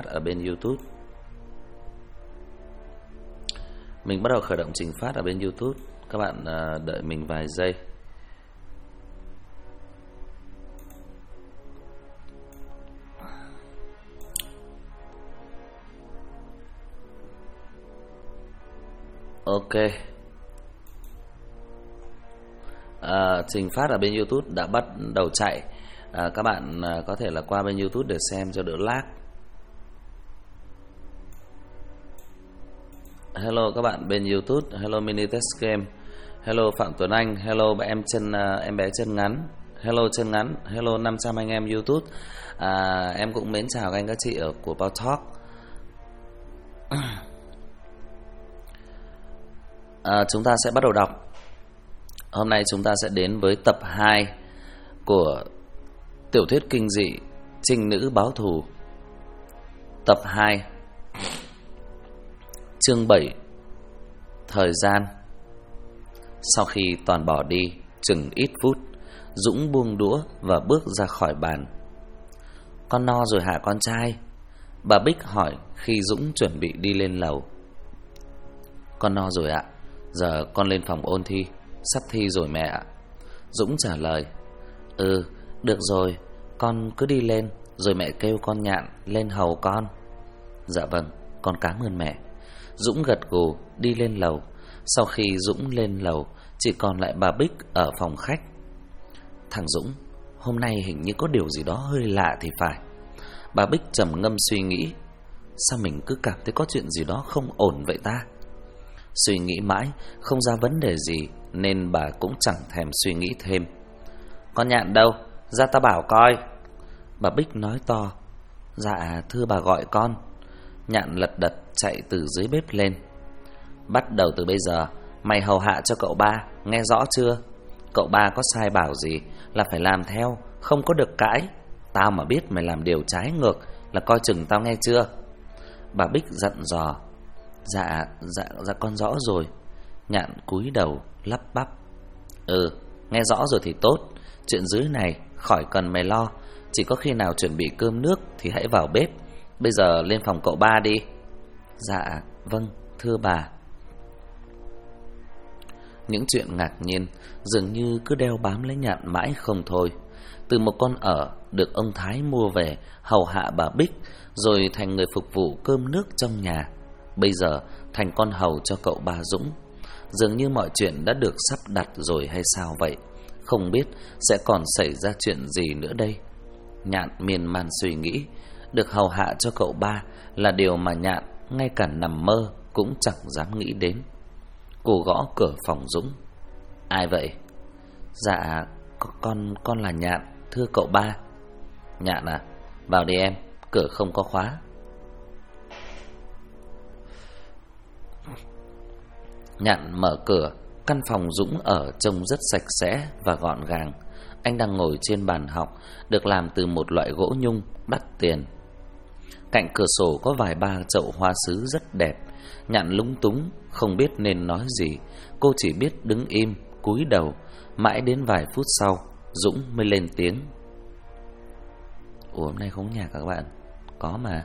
ở bên YouTube. Mình bắt đầu khởi động trình phát ở bên YouTube. Các bạn đợi mình vài giây. Ok. Trình phát ở bên YouTube đã bắt đầu chạy. Các bạn có thể là qua bên YouTube để xem cho đỡ lag. Hello các bạn bên YouTube. Hello Mini Test Game. Hello Phạm Tuấn Anh. Hello em bé chân ngắn. Hello chân ngắn. Hello 500 anh em YouTube. Em cũng mến chào các anh các chị ở của Bao Talk. Chúng ta sẽ bắt đầu đọc. Hôm nay chúng ta sẽ đến với tập 2 của tiểu thuyết kinh dị Trinh Nữ Báo Thù. Tập 2, chương 7. Thời gian. Sau khi toàn bỏ đi chừng ít phút, Dũng buông đũa và bước ra khỏi bàn. Con no rồi hả con trai? Bà Bích hỏi khi Dũng chuẩn bị đi lên lầu. Con no rồi ạ. Giờ con lên phòng ôn thi. Sắp thi rồi mẹ ạ. Dũng trả lời. Được rồi, con cứ đi lên, rồi mẹ kêu con Nhạn lên hầu con. Dạ vâng, con cảm ơn mẹ. Dũng gật gù đi lên lầu. Sau khi Dũng lên lầu, chỉ còn lại bà Bích ở phòng khách. Thằng Dũng, hôm nay hình như có điều gì đó hơi lạ thì phải. Bà Bích trầm ngâm suy nghĩ. Sao mình cứ cảm thấy có chuyện gì đó không ổn vậy ta? Suy nghĩ mãi không ra vấn đề gì, nên bà cũng chẳng thèm suy nghĩ thêm. Con Nhạn đâu? Ra ta bảo coi. Bà Bích nói to. Dạ thưa bà gọi con. Nhạn lật đật chạy từ dưới bếp lên. Bắt đầu từ bây giờ mày hầu hạ cho cậu ba, nghe rõ chưa? Cậu ba có sai bảo gì là phải làm theo, không có được cãi. Tao mà biết mày làm điều trái ngược là coi chừng tao, nghe chưa? Bà Bích dặn dò. Dạ con rõ rồi. Nhạn cúi đầu lắp bắp. Nghe rõ rồi thì tốt. Chuyện dưới này khỏi cần mày lo. Chỉ có khi nào chuẩn bị cơm nước thì hãy vào bếp. Bây giờ lên phòng cậu ba đi. Dạ vâng thưa bà. Những chuyện ngạc nhiên dường như cứ đeo bám lấy Nhạn mãi không thôi. Từ một con ở được ông Thái mua về hầu hạ bà Bích, rồi thành người phục vụ cơm nước trong nhà, bây giờ thành con hầu cho cậu ba Dũng. Dường như mọi chuyện đã được sắp đặt rồi hay sao vậy. Không biết sẽ còn xảy ra chuyện gì nữa đây. Nhạn miên man suy nghĩ. Được hầu hạ cho cậu ba là điều mà Nhạn ngay cả nằm mơ cũng chẳng dám nghĩ đến. Cô gõ cửa phòng Dũng. Ai vậy? Dạ con là Nhạn, thưa cậu ba. Nhạn à, vào đi em, cửa không có khóa. Nhạn mở cửa. Căn phòng Dũng ở trông rất sạch sẽ và gọn gàng. Anh đang ngồi trên bàn học được làm từ một loại gỗ nhung đắt tiền. Cạnh cửa sổ có vài ba chậu hoa sứ rất đẹp. Nhạn lúng túng không biết nên nói gì. Cô chỉ biết đứng im, cúi đầu. Mãi đến vài phút sau Dũng mới lên tiếng. Ủa hôm nay không nhạc các bạn? Có mà.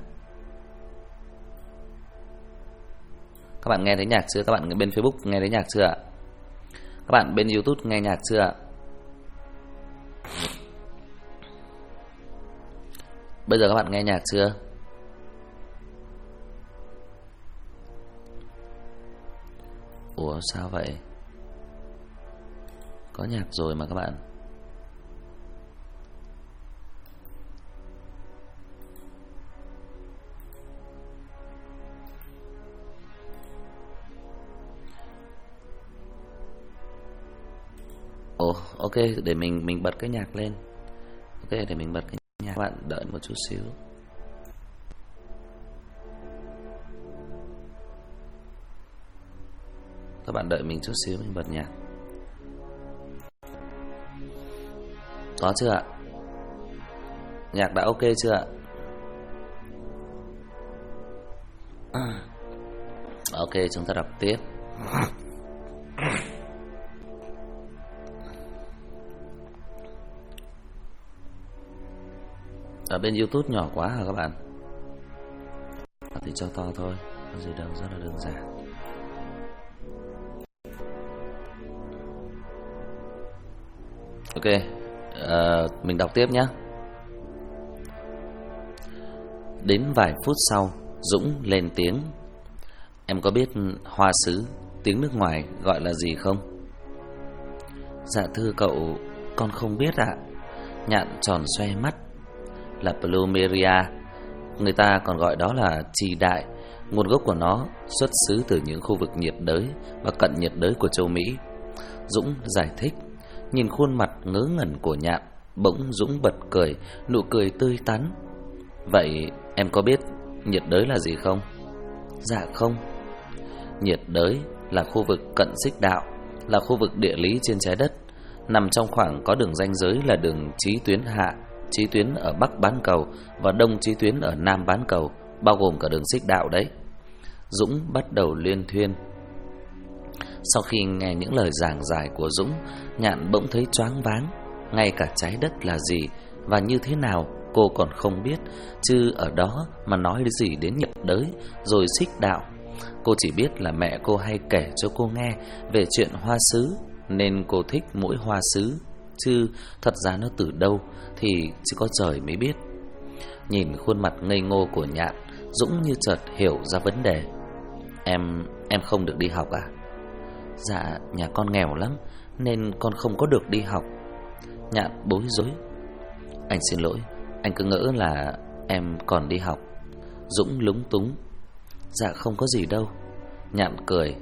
Các bạn nghe thấy nhạc chưa? Các bạn bên Facebook nghe thấy nhạc chưa ạ? Các bạn bên YouTube nghe nhạc chưa ạ? Bây giờ các bạn nghe nhạc chưa? Ủa sao vậy? Có nhạc rồi mà các bạn. Ồ, ok, để mình bật cái nhạc lên. Ok, để mình bật cái nhạc. Các bạn đợi một chút xíu. Các bạn đợi mình chút xíu, mình bật nhạc. Có chưa ạ? Nhạc đã ok chưa ạ? Ok, chúng ta đọc tiếp. Ở bên YouTube nhỏ quá hả các bạn? thì cho to thôi, có gì đâu, rất là đơn giản. Ok, mình đọc tiếp nhé. Đến vài phút sau, Dũng lên tiếng. Em có biết hoa sứ tiếng nước ngoài gọi là gì không? Dạ thưa cậu, con không biết ạ. Nhạn tròn xoe mắt. Là Plumeria, người ta còn gọi đó là trì đại. Nguồn gốc của nó xuất xứ từ những khu vực nhiệt đới và cận nhiệt đới của châu Mỹ. Dũng giải thích. Nhìn khuôn mặt ngớ ngẩn của Nhạn, bỗng Dũng bật cười, nụ cười tươi tắn. Vậy em có biết nhiệt đới là gì không? Dạ không. Nhiệt đới là khu vực cận xích đạo, là khu vực địa lý trên trái đất, nằm trong khoảng có đường ranh giới là đường chí tuyến hạ, chí tuyến ở Bắc bán cầu và Đông chí tuyến ở Nam bán cầu, bao gồm cả đường xích đạo đấy. Dũng bắt đầu liên thuyên. Sau khi nghe những lời giảng giải của Dũng, Nhạn bỗng thấy choáng váng. Ngay cả trái đất là gì và như thế nào cô còn không biết, chứ ở đó mà nói gì đến nhiệt đới rồi xích đạo. Cô chỉ biết là mẹ cô hay kể cho cô nghe về chuyện hoa sứ, nên cô thích mỗi hoa sứ, chứ thật ra nó từ đâu thì chỉ có trời mới biết. Nhìn khuôn mặt ngây ngô của Nhạn, Dũng như chợt hiểu ra vấn đề. Em không được đi học à? Dạ, nhà con nghèo lắm nên con không có được đi học. Nhạn bối rối. Anh xin lỗi, anh cứ ngỡ là em còn đi học. Dũng lúng túng. Dạ không có gì đâu. Nhạn cười.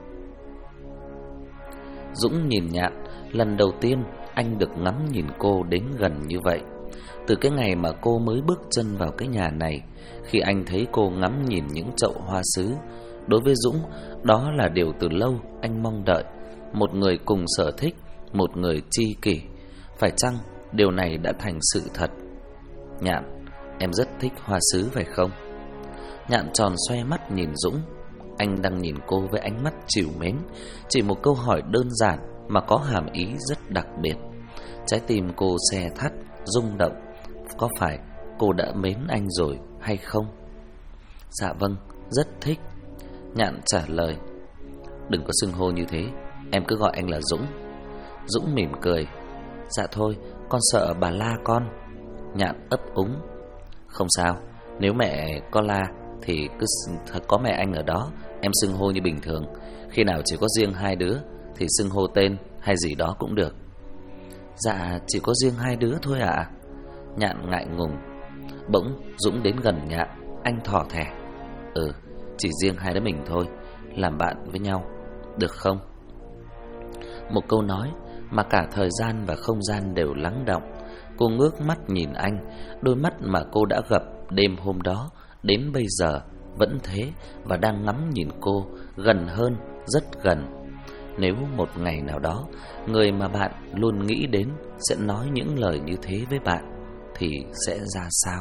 Dũng nhìn Nhạn, lần đầu tiên anh được ngắm nhìn cô đến gần như vậy. Từ cái ngày mà cô mới bước chân vào cái nhà này, khi anh thấy cô ngắm nhìn những chậu hoa sứ, đối với Dũng, đó là điều từ lâu anh mong đợi. Một người cùng sở thích, một người tri kỷ. Phải chăng điều này đã thành sự thật? Nhạn, em rất thích hoa sứ phải không? Nhạn tròn xoe mắt nhìn Dũng. Anh đang nhìn cô với ánh mắt trìu mến. Chỉ một câu hỏi đơn giản mà có hàm ý rất đặc biệt. Trái tim cô se thắt, rung động. Có phải cô đã mến anh rồi hay không? Dạ vâng, rất thích. Nhạn trả lời. Đừng có xưng hô như thế, em cứ gọi anh là Dũng. Dũng mỉm cười. Dạ thôi, con sợ bà la con. Nhạn ấp úng. Không sao, nếu mẹ có la thì cứ có mẹ anh ở đó, em xưng hô như bình thường. Khi nào chỉ có riêng hai đứa thì xưng hô tên hay gì đó cũng được. Dạ chỉ có riêng hai đứa thôi ạ. Nhạn ngại ngùng. Bỗng Dũng đến gần Nhạn, anh thỏ thẻ. Chỉ riêng hai đứa mình thôi, làm bạn với nhau, được không? Một câu nói mà cả thời gian và không gian đều lắng đọng. Cô ngước mắt nhìn anh. Đôi mắt mà cô đã gặp đêm hôm đó đến bây giờ vẫn thế và đang ngắm nhìn cô gần hơn, rất gần. Nếu một ngày nào đó người mà bạn luôn nghĩ đến sẽ nói những lời như thế với bạn thì sẽ ra sao?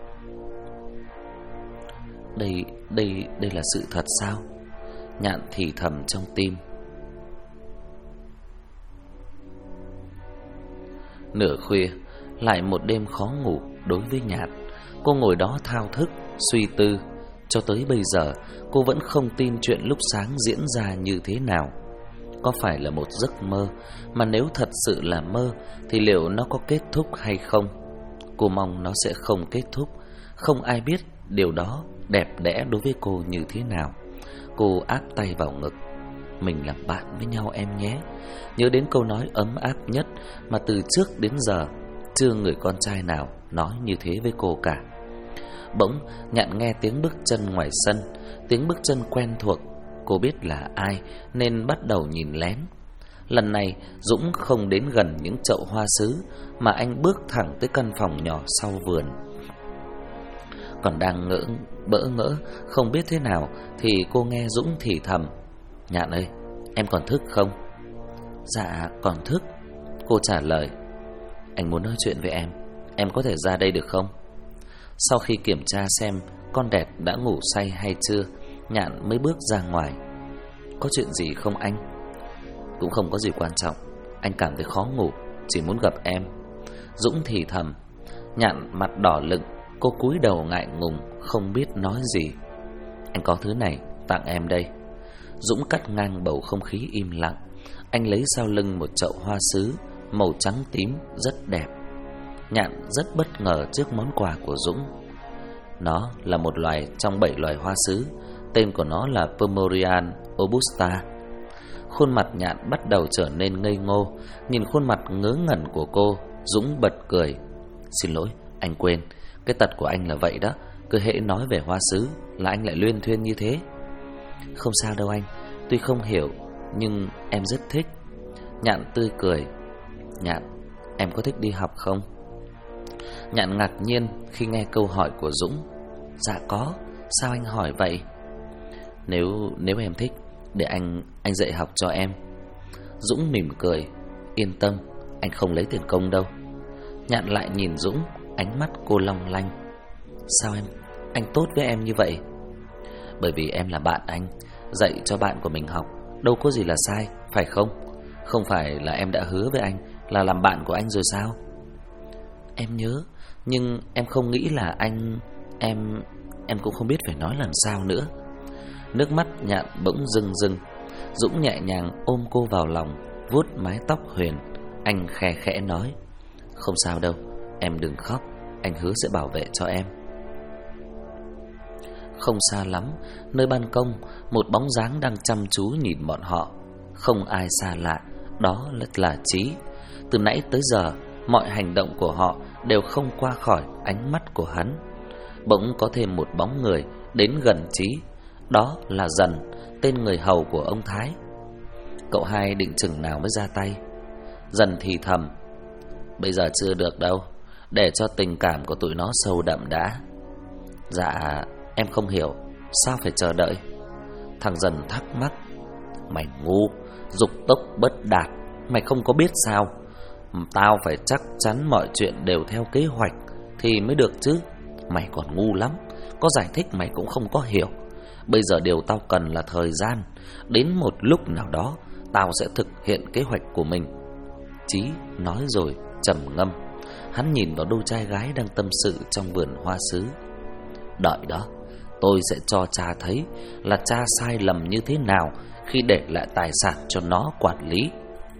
Đây là sự thật sao? Nhạn thì thầm trong tim. Nửa khuya, lại một đêm khó ngủ đối với Nhạn. Cô ngồi đó thao thức, suy tư. Cho tới bây giờ, cô vẫn không tin chuyện lúc sáng diễn ra như thế nào. Có phải là một giấc mơ? Mà nếu thật sự là mơ thì liệu nó có kết thúc hay không? Cô mong nó sẽ không kết thúc. Không ai biết điều đó đẹp đẽ đối với cô như thế nào. Cô áp tay vào ngực. Mình làm bạn với nhau em nhé. Nhớ đến câu nói ấm áp nhất mà từ trước đến giờ chưa người con trai nào nói như thế với cô cả. Bỗng Nhạn nghe tiếng bước chân ngoài sân. Tiếng bước chân quen thuộc. Cô biết là ai nên bắt đầu nhìn lén. Lần này Dũng không đến gần những chậu hoa sứ, mà anh bước thẳng tới căn phòng nhỏ sau vườn. Còn đang bỡ ngỡ không biết thế nào thì cô nghe Dũng thì thầm. Nhạn ơi, em còn thức không? Dạ còn thức, cô trả lời. Anh muốn nói chuyện với em có thể ra đây được không? Sau khi kiểm tra xem con đẹp đã ngủ say hay chưa, Nhạn mới bước ra ngoài. Có chuyện gì không anh? Cũng không có gì quan trọng, anh cảm thấy khó ngủ, chỉ muốn gặp em. Dũng thì thầm. Nhạn mặt đỏ lựng, cô cúi đầu ngại ngùng, không biết nói gì. Anh có thứ này tặng em đây. Dũng cắt ngang bầu không khí im lặng. Anh lấy sau lưng một chậu hoa sứ màu trắng tím rất đẹp. Nhạn rất bất ngờ trước món quà của Dũng. Nó là một loài trong 7 loài hoa sứ. Tên của nó là Pomerian robusta. Khuôn mặt Nhạn bắt đầu trở nên ngây ngô. Nhìn khuôn mặt ngớ ngẩn của cô, Dũng bật cười. Xin lỗi, anh quên. Cái tật của anh là vậy đó. Cứ hễ nói về hoa sứ là anh lại luyên thuyên như thế. Không sao đâu anh. Tuy không hiểu nhưng em rất thích. Nhạn tươi cười. Nhạn, em có thích đi học không? Nhạn ngạc nhiên khi nghe câu hỏi của Dũng. Dạ có. Sao anh hỏi vậy? Nếu em thích, để anh dạy học cho em. Dũng mỉm cười. Yên tâm, anh không lấy tiền công đâu. Nhạn lại nhìn Dũng, ánh mắt cô long lanh. Sao anh tốt với em như vậy? Bởi vì em là bạn anh, dạy cho bạn của mình học đâu có gì là sai, phải không? Không phải là em đã hứa với anh là làm bạn của anh rồi sao? Em nhớ, nhưng em không nghĩ là anh. Em cũng không biết phải nói làm sao nữa. Nước mắt Nhạn bỗng rưng rưng. Dũng nhẹ nhàng ôm cô vào lòng, vuốt mái tóc huyền. Anh khe khẽ nói. Không sao đâu, em đừng khóc. Anh hứa sẽ bảo vệ cho em. Không xa lắm, nơi ban công, một bóng dáng đang chăm chú nhìn bọn họ. Không ai xa lạ, đó là Chí. Từ nãy tới giờ, mọi hành động của họ đều không qua khỏi ánh mắt của hắn. Bỗng có thêm một bóng người đến gần Chí. Đó là Dần, tên người hầu của ông Thái. Cậu hai định chừng nào mới ra tay? Dần thì thầm. Bây giờ chưa được đâu, để cho tình cảm của tụi nó sâu đậm đã. Dạ, em không hiểu, sao phải chờ đợi? Thằng Dần thắc mắc. Mày ngu, dục tốc bất đạt. Mày không có biết sao? Tao phải chắc chắn mọi chuyện đều theo kế hoạch thì mới được chứ. Mày còn ngu lắm, có giải thích mày cũng không có hiểu. Bây giờ điều tao cần là thời gian. Đến một lúc nào đó tao sẽ thực hiện kế hoạch của mình. Chí nói rồi trầm ngâm. Hắn nhìn vào đôi trai gái đang tâm sự trong vườn hoa sứ. Đợi đó, tôi sẽ cho cha thấy là cha sai lầm như thế nào khi để lại tài sản cho nó quản lý.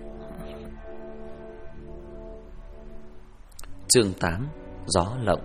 Chương 8. Gió lộng.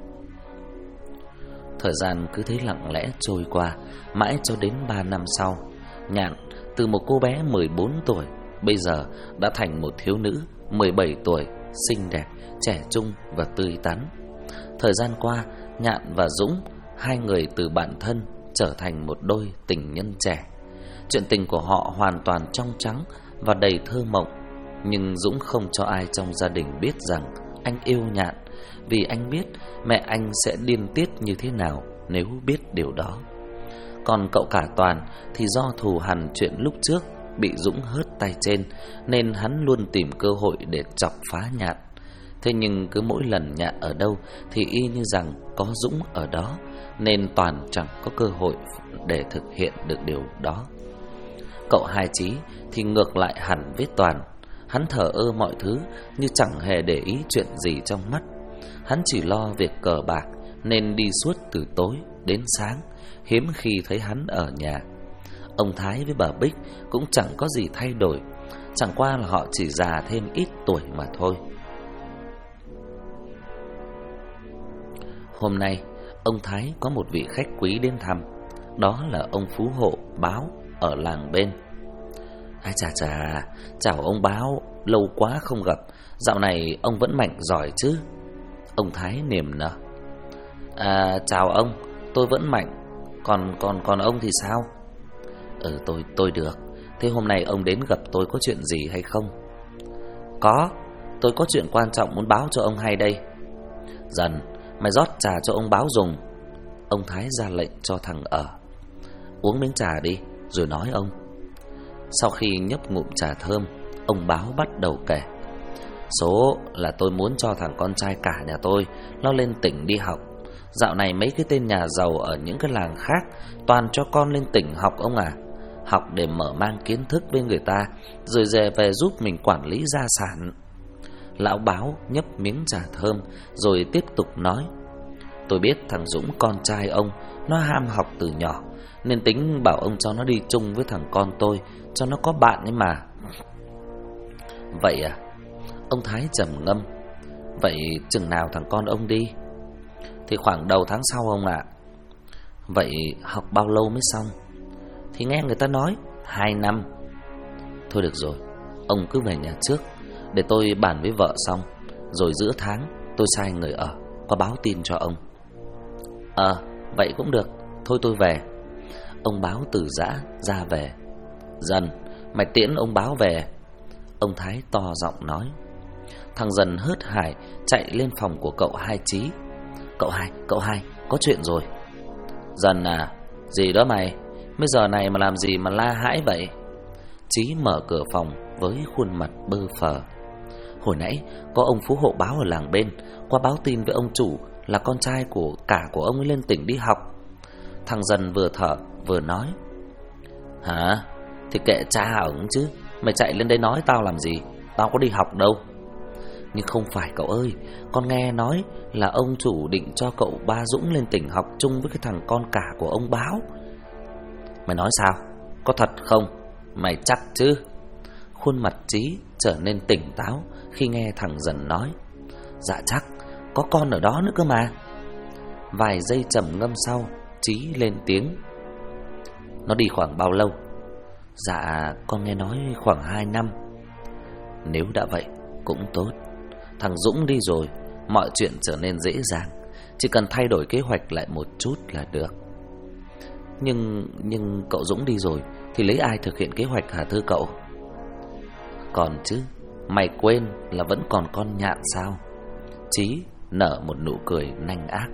Thời gian cứ thế lặng lẽ trôi qua, mãi cho đến 3 năm sau, Nhạn từ một cô bé 14 tuổi bây giờ đã thành một thiếu nữ 17 tuổi, xinh đẹp, trẻ trung và tươi tắn. Thời gian qua, Nhạn và Dũng, hai người từ bạn thân trở thành một đôi tình nhân trẻ. Chuyện tình của họ hoàn toàn trong trắng và đầy thơ mộng. Nhưng Dũng không cho ai trong gia đình biết rằng anh yêu Nhạn, vì anh biết mẹ anh sẽ điên tiết như thế nào nếu biết điều đó. Còn cậu cả Toàn thì do thù hằn chuyện lúc trước bị Dũng hớt tay trên, nên hắn luôn tìm cơ hội để chọc phá Nhạn. Thế nhưng cứ mỗi lần Nhạn ở đâu thì y như rằng có Dũng ở đó, nên Toàn chẳng có cơ hội để thực hiện được điều đó. Cậu Hai Chí thì ngược lại hẳn với Toàn. Hắn thờ ơ mọi thứ, như chẳng hề để ý chuyện gì trong mắt. Hắn chỉ lo việc cờ bạc, nên đi suốt từ tối đến sáng, hiếm khi thấy hắn ở nhà. Ông Thái với bà Bích cũng chẳng có gì thay đổi, chẳng qua là họ chỉ già thêm ít tuổi mà thôi. Hôm nay, ông Thái có một vị khách quý đến thăm. Đó là ông Phú Hộ Báo ở làng bên. Ai chà, chào ông Báo, lâu quá không gặp. Dạo này ông vẫn mạnh giỏi chứ? Ông Thái niềm nở. Chào ông, tôi vẫn mạnh. Còn ông thì sao? Tôi được. Thế hôm nay ông đến gặp tôi có chuyện gì hay không? Có, tôi có chuyện quan trọng muốn báo cho ông hay đây. Dần, mày rót trà cho ông Báo dùng. Ông Thái ra lệnh cho thằng ở. Uống miếng trà đi, rồi nói ông. Sau khi nhấp ngụm trà thơm, ông Báo bắt đầu kể. Số là tôi muốn cho thằng con trai cả nhà tôi nó lên tỉnh đi học. Dạo này mấy cái tên nhà giàu ở những cái làng khác toàn cho con lên tỉnh học ông à. Học để mở mang kiến thức với người ta, rồi về giúp mình quản lý gia sản. Lão Báo nhấp miếng trà thơm rồi tiếp tục nói. Tôi biết thằng Dũng con trai ông Nó ham học từ nhỏ, nên tính bảo ông cho nó đi chung với thằng con tôi, cho nó có bạn ấy mà. Vậy à? Ông Thái trầm ngâm. Vậy chừng nào thằng con ông đi? Thì khoảng đầu tháng sau ông ạ. Vậy học bao lâu mới xong? Thì nghe người ta nói 2 năm. Thôi được rồi, ông cứ về nhà trước, để tôi bàn với vợ xong, rồi giữa tháng tôi sai người ở qua báo tin cho ông. Vậy cũng được, thôi tôi về. Ông Báo từ giã ra về. Dần, mày tiễn ông Báo về. Ông Thái to giọng nói. Thằng Dần hớt hải chạy lên phòng của cậu Hai Chí. Cậu hai, có chuyện rồi. Dần à? Gì đó mày? Mấy giờ này mà làm gì mà la hãi vậy? Chí mở cửa phòng với khuôn mặt bơ phờ. Hồi nãy có ông phú hộ báo ở làng bên qua báo tin với ông chủ là con trai của ông ấy lên tỉnh đi học. Thằng Dần vừa thở vừa nói. Hả? Thì kệ cha ổng chứ, mày chạy lên đây nói tao làm gì? Tao có đi học đâu. Nhưng không phải cậu ơi, con nghe nói là ông chủ định cho cậu Ba Dũng lên tỉnh học chung với cái thằng con cả của ông Báo. Mày nói sao? Có thật không? Mày chắc chứ? Khuôn mặt Chí trở nên tỉnh táo khi nghe thằng Dần nói. Dạ chắc, có con ở đó nữa cơ mà. Vài giây trầm ngâm sau, Chí lên tiếng. Nó đi khoảng bao lâu? Dạ, con nghe nói khoảng 2 năm. Nếu đã vậy, cũng tốt. Thằng Dũng đi rồi, mọi chuyện trở nên dễ dàng. Chỉ cần thay đổi kế hoạch lại một chút là được. Nhưng cậu Dũng đi rồi thì lấy ai thực hiện kế hoạch hả thưa cậu? Còn chứ, mày quên là vẫn còn con Nhạn sao? Chí nở một nụ cười nanh ác.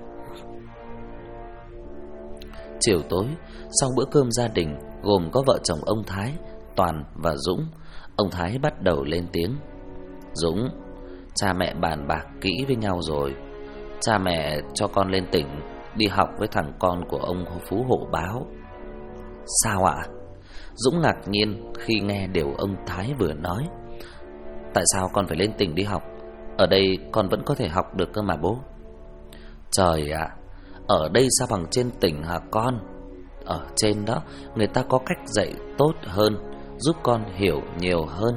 Chiều tối, sau bữa cơm gia đình gồm có vợ chồng ông Thái, Toàn và Dũng, ông Thái bắt đầu lên tiếng. Dũng, cha mẹ bàn bạc kỹ với nhau rồi. Cha mẹ cho con lên tỉnh đi học với thằng con của ông Phú Hộ Báo. Sao ạ? Dũng ngạc nhiên khi nghe điều ông Thái vừa nói. Tại sao con phải lên tỉnh đi học? Ở đây con vẫn có thể học được cơ mà bố. Trời ạ, ở đây sao bằng trên tỉnh hả con? Ở trên đó người ta có cách dạy tốt hơn, giúp con hiểu nhiều hơn.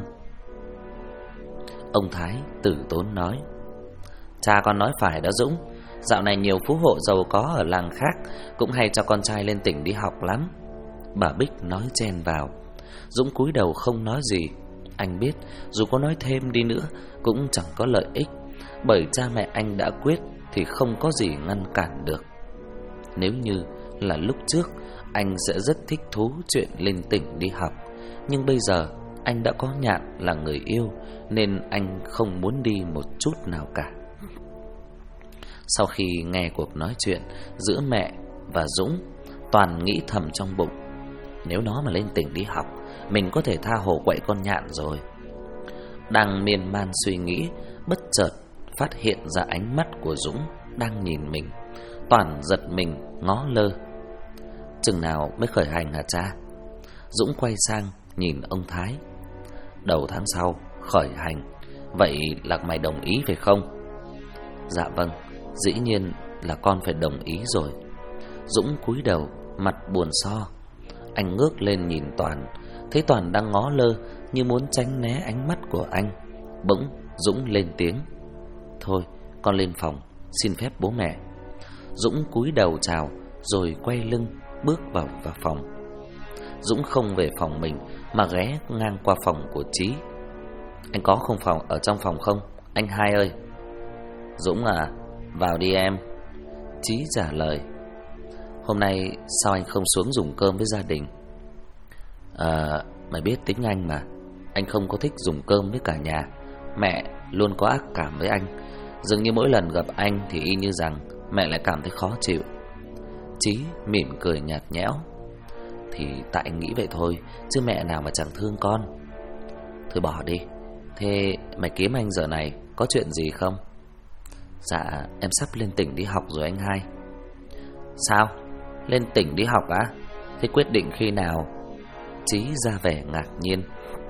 Ông Thái tử tốn nói. Cha con nói phải đó Dũng. Dạo này nhiều phú hộ giàu có ở làng khác cũng hay cho con trai lên tỉnh đi học lắm. Bà Bích nói chen vào. Dũng cúi đầu không nói gì. Anh biết dù có nói thêm đi nữa cũng chẳng có lợi ích, bởi cha mẹ anh đã quyết thì không có gì ngăn cản được. Nếu như là lúc trước, anh sẽ rất thích thú chuyện lên tỉnh đi học. Nhưng bây giờ anh đã có Nhạn là người yêu, nên anh không muốn đi một chút nào cả. Sau khi nghe cuộc nói chuyện giữa mẹ và Dũng, Toàn nghĩ thầm trong bụng. Nếu nó mà lên tỉnh đi học, mình có thể tha hồ quậy con Nhạn rồi. Đang miên man suy nghĩ, bất chợt phát hiện ra ánh mắt của Dũng đang nhìn mình. Toàn giật mình ngó lơ. Chừng nào mới khởi hành hả cha? Dũng quay sang nhìn ông Thái. Đầu tháng sau khởi hành. Vậy là mày đồng ý phải không? Dạ vâng, dĩ nhiên là con phải đồng ý rồi. Dũng cúi đầu, mặt buồn so. Anh ngước lên nhìn Toàn, thấy Toàn đang ngó lơ như muốn tránh né ánh mắt của anh. Bỗng Dũng lên tiếng. Thôi, con lên phòng, xin phép bố mẹ. Dũng cúi đầu chào rồi quay lưng bước vào phòng. Dũng không về phòng mình mà ghé ngang qua phòng của Chí. Anh có không phòng ở trong phòng không, anh Hai ơi? Dũng à, vào đi em. Chí trả lời. Hôm nay sao anh không xuống dùng cơm với gia đình? Mày biết tính anh mà. Anh không có thích dùng cơm với cả nhà. Mẹ luôn có ác cảm với anh. Dường như mỗi lần gặp anh thì y như rằng mẹ lại cảm thấy khó chịu. Chí mỉm cười nhạt nhẽo. Thì tại anh nghĩ vậy thôi, chứ mẹ nào mà chẳng thương con. Thôi bỏ đi. Thế mày kiếm anh giờ này có chuyện gì không? Dạ em sắp lên tỉnh đi học rồi anh Hai. Sao? Lên tỉnh đi học á? Thế quyết định khi nào? Chí ra vẻ ngạc nhiên.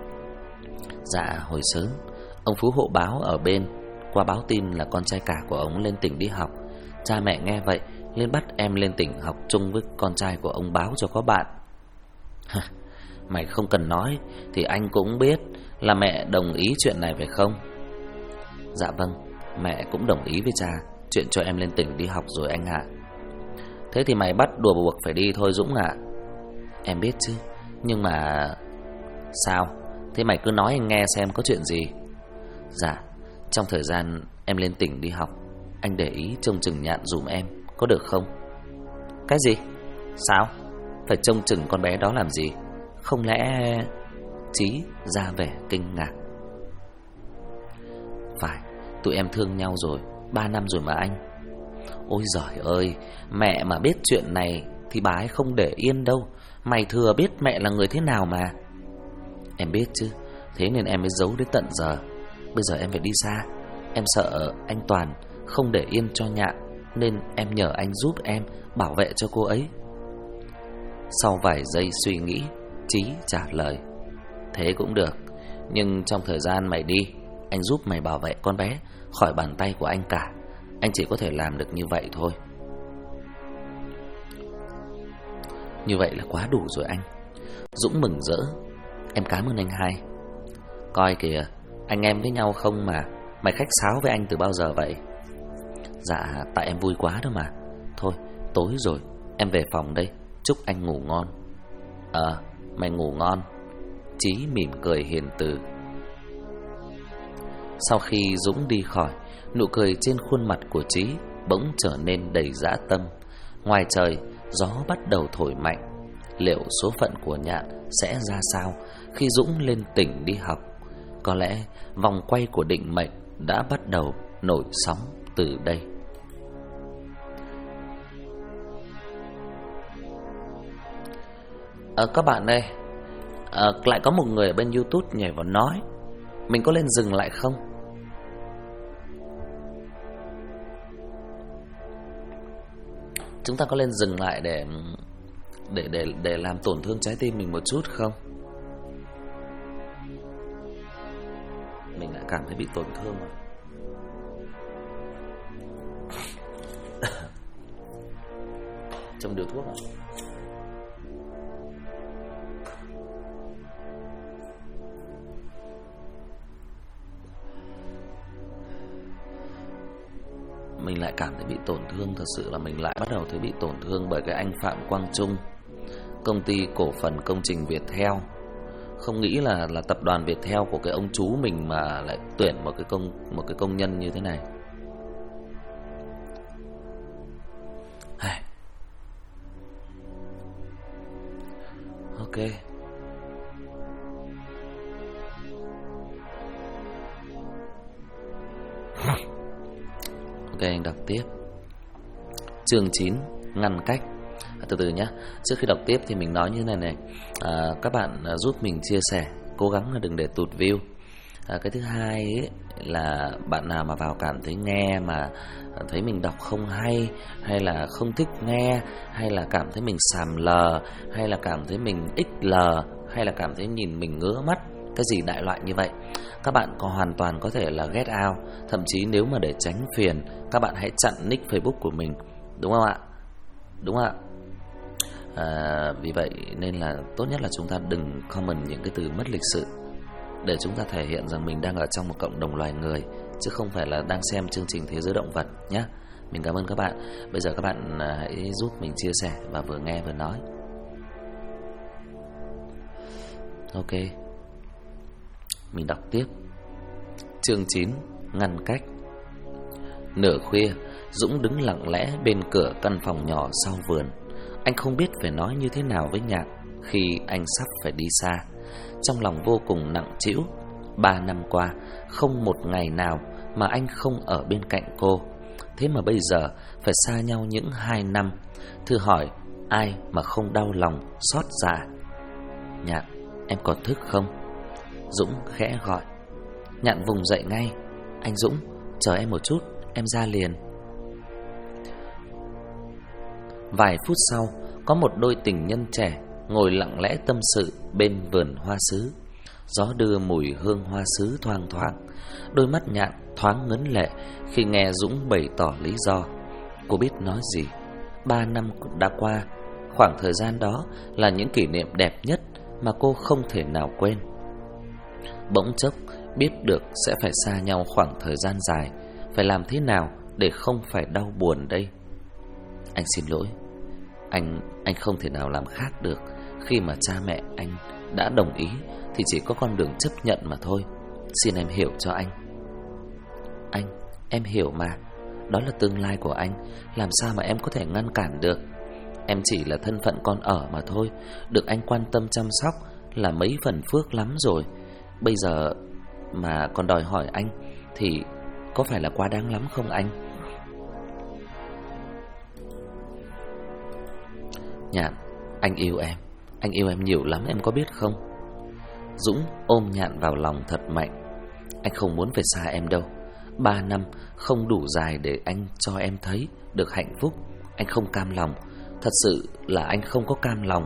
Dạ hồi sớm ông Phú Hộ Báo ở bên qua báo tin là con trai cả của ông lên tỉnh đi học. Cha mẹ nghe vậy lên bắt em lên tỉnh học chung với con trai của ông báo cho có bạn. Mày không cần nói thì anh cũng biết là mẹ đồng ý chuyện này phải không? Dạ vâng, mẹ cũng đồng ý với cha chuyện cho em lên tỉnh đi học rồi anh ạ. Thế thì mày bắt buộc phải đi thôi Dũng ạ. Em biết chứ, nhưng mà... Sao? Thế mày cứ nói anh nghe xem có chuyện gì. Dạ, trong thời gian em lên tỉnh đi học, anh để ý trông chừng Nhạn dùm em, có được không? Cái gì? Sao? Phải trông chừng con bé đó làm gì? Không lẽ... Chí ra vẻ kinh ngạc. Phải, tụi em thương nhau rồi 3 năm rồi mà anh. Ôi giời ơi, mẹ mà biết chuyện này thì bà ấy không để yên đâu. Mày thừa biết mẹ là người thế nào mà. Em biết chứ, thế nên em mới giấu đến tận giờ. Bây giờ em phải đi xa. Em sợ anh Toàn không để yên cho Nhạn, nên em nhờ anh giúp em bảo vệ cho cô ấy. Sau vài giây suy nghĩ, Chí trả lời. Thế cũng được, nhưng trong thời gian mày đi, anh giúp mày bảo vệ con bé khỏi bàn tay của anh cả. Anh chỉ có thể làm được như vậy thôi. Như vậy là quá đủ rồi anh. Dũng mừng rỡ. Em cảm ơn anh hai. Coi kìa, anh em với nhau không mà mày khách sáo với anh từ bao giờ vậy? Dạ, tại em vui quá đó mà. Thôi, tối rồi, em về phòng đây. Chúc anh ngủ ngon. Mày ngủ ngon. Chí mỉm cười hiền từ. Sau khi Dũng đi khỏi, nụ cười trên khuôn mặt của Chí bỗng trở nên đầy dã tâm. Ngoài trời, gió bắt đầu thổi mạnh. Liệu số phận của Nhạn sẽ ra sao khi Dũng lên tỉnh đi học? Có lẽ vòng quay của định mệnh đã bắt đầu nổi sóng từ đây. Các bạn ơi, lại có một người ở bên YouTube nhảy vào nói, mình có lên dừng lại không? Chúng ta có lên dừng lại để làm tổn thương trái tim mình một chút không? Mình lại cảm thấy bị tổn thương rồi. Trong điều thuốc à? Mình lại cảm thấy bị tổn thương. Thật sự là mình lại bắt đầu thấy bị tổn thương bởi cái anh Phạm Quang Trung, công ty cổ phần công trình Viettel. Không nghĩ là tập đoàn Viettel của cái ông chú mình mà lại tuyển một cái công nhân như thế này. Ok. Ok, anh đọc tiếp. Chương 9, ngăn cách. Từ từ nhé. Trước khi đọc tiếp thì mình nói như thế này này. Các bạn giúp mình chia sẻ, cố gắng là đừng để tụt view. Cái thứ hai ấy, là bạn nào mà vào cảm thấy nghe mà thấy mình đọc không hay là không thích nghe, hay là cảm thấy mình xàm lờ, hay là cảm thấy mình XL, hay là cảm thấy nhìn mình ngứa mắt, cái gì đại loại như vậy, các bạn hoàn toàn có thể là get out. Thậm chí nếu mà để tránh phiền, các bạn hãy chặn nick Facebook của mình, đúng không ạ? Đúng không ạ? Vì vậy nên là tốt nhất là chúng ta đừng comment những cái từ mất lịch sự, để chúng ta thể hiện rằng mình đang ở trong một cộng đồng loài người, chứ không phải là đang xem chương trình Thế giới động vật nhé. Mình cảm ơn các bạn. Bây giờ các bạn hãy giúp mình chia sẻ và vừa nghe vừa nói. Ok. Mình đọc tiếp. Chương 9, ngăn cách. Nửa khuya, Dũng đứng lặng lẽ bên cửa căn phòng nhỏ sau vườn. Anh không biết phải nói như thế nào với Nhạn khi anh sắp phải đi xa. Trong lòng vô cùng nặng trĩu. 3 năm qua, không một ngày nào mà anh không ở bên cạnh cô. Thế mà bây giờ phải xa nhau những 2 năm. Thử hỏi, ai mà không đau lòng, xót dạ? Nhạn, em còn thức không? Dũng khẽ gọi. Nhạn vùng dậy ngay. Anh Dũng, chờ em một chút, em ra liền. Vài phút sau, có một đôi tình nhân trẻ ngồi lặng lẽ tâm sự bên vườn hoa sứ. Gió đưa mùi hương hoa sứ thoang thoảng. Đôi mắt Nhạn thoáng ngấn lệ khi nghe Dũng bày tỏ lý do. Cô biết nói gì. 3 năm cũng đã qua. Khoảng thời gian đó là những kỷ niệm đẹp nhất mà cô không thể nào quên. Bỗng chốc biết được sẽ phải xa nhau khoảng thời gian dài, phải làm thế nào để không phải đau buồn đây? Anh xin lỗi. Anh không thể nào làm khác được. Khi mà cha mẹ anh đã đồng ý thì chỉ có con đường chấp nhận mà thôi. Xin em hiểu cho anh. Em hiểu mà. Đó là tương lai của anh, làm sao mà em có thể ngăn cản được. Em chỉ là thân phận con ở mà thôi, được anh quan tâm chăm sóc là mấy phần phước lắm rồi. Bây giờ mà còn đòi hỏi anh thì có phải là quá đáng lắm không anh? Nhạn, anh yêu em nhiều lắm, em có biết không? Dũng ôm Nhạn vào lòng thật mạnh. Anh không muốn về xa em đâu. 3 năm không đủ dài để anh cho em thấy được hạnh phúc. Anh không cam lòng. Thật sự là anh không có cam lòng.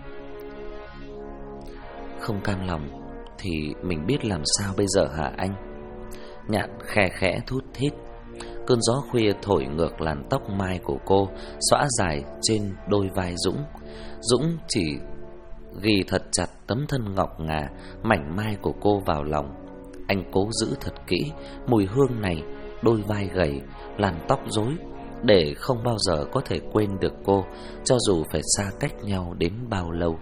Không cam lòng thì mình biết làm sao bây giờ hả anh? Nhạn khe khẽ thút thít. Cơn gió khuya thổi ngược làn tóc mai của cô, xõa dài trên đôi vai Dũng. Dũng chỉ ghi thật chặt tấm thân ngọc ngà mảnh mai của cô vào lòng. Anh cố giữ thật kỹ mùi hương này, đôi vai gầy, làn tóc rối, để không bao giờ có thể quên được cô, cho dù phải xa cách nhau đến bao lâu.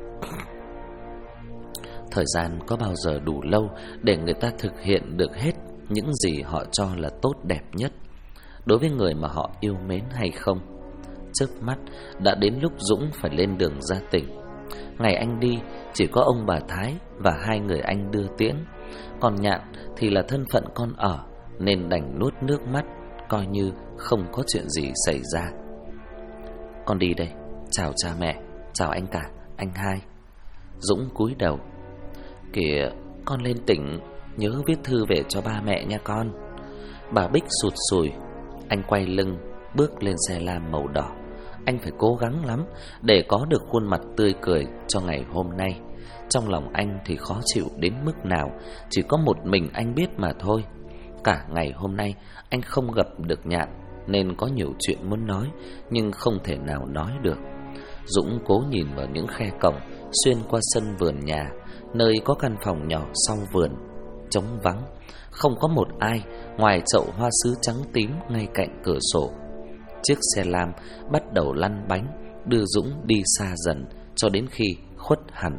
Thời gian có bao giờ đủ lâu để người ta thực hiện được hết những gì họ cho là tốt đẹp nhất đối với người mà họ yêu mến hay không? Chớp mắt đã đến lúc Dũng phải lên đường ra tỉnh. Ngày anh đi chỉ có ông bà Thái và 2 người anh đưa tiễn. Còn Nhạn thì là thân phận con ở, nên đành nuốt nước mắt, coi như không có chuyện gì xảy ra. Con đi đây, chào cha mẹ, chào anh cả, anh hai. Dũng cúi đầu. Kìa, con lên tỉnh nhớ viết thư về cho ba mẹ nha con. Bà Bích sụt sùi. Anh quay lưng bước lên xe lam màu đỏ. Anh phải cố gắng lắm để có được khuôn mặt tươi cười cho ngày hôm nay. Trong lòng anh thì khó chịu đến mức nào chỉ có một mình anh biết mà thôi. Cả ngày hôm nay anh không gặp được Nhạn, nên có nhiều chuyện muốn nói nhưng không thể nào nói được. Dũng cố nhìn vào những khe cổng xuyên qua sân vườn nhà, nơi có căn phòng nhỏ sau vườn, trống vắng, không có một ai ngoài chậu hoa sứ trắng tím ngay cạnh cửa sổ. Chiếc xe lam bắt đầu lăn bánh, đưa Dũng đi xa dần cho đến khi khuất hẳn.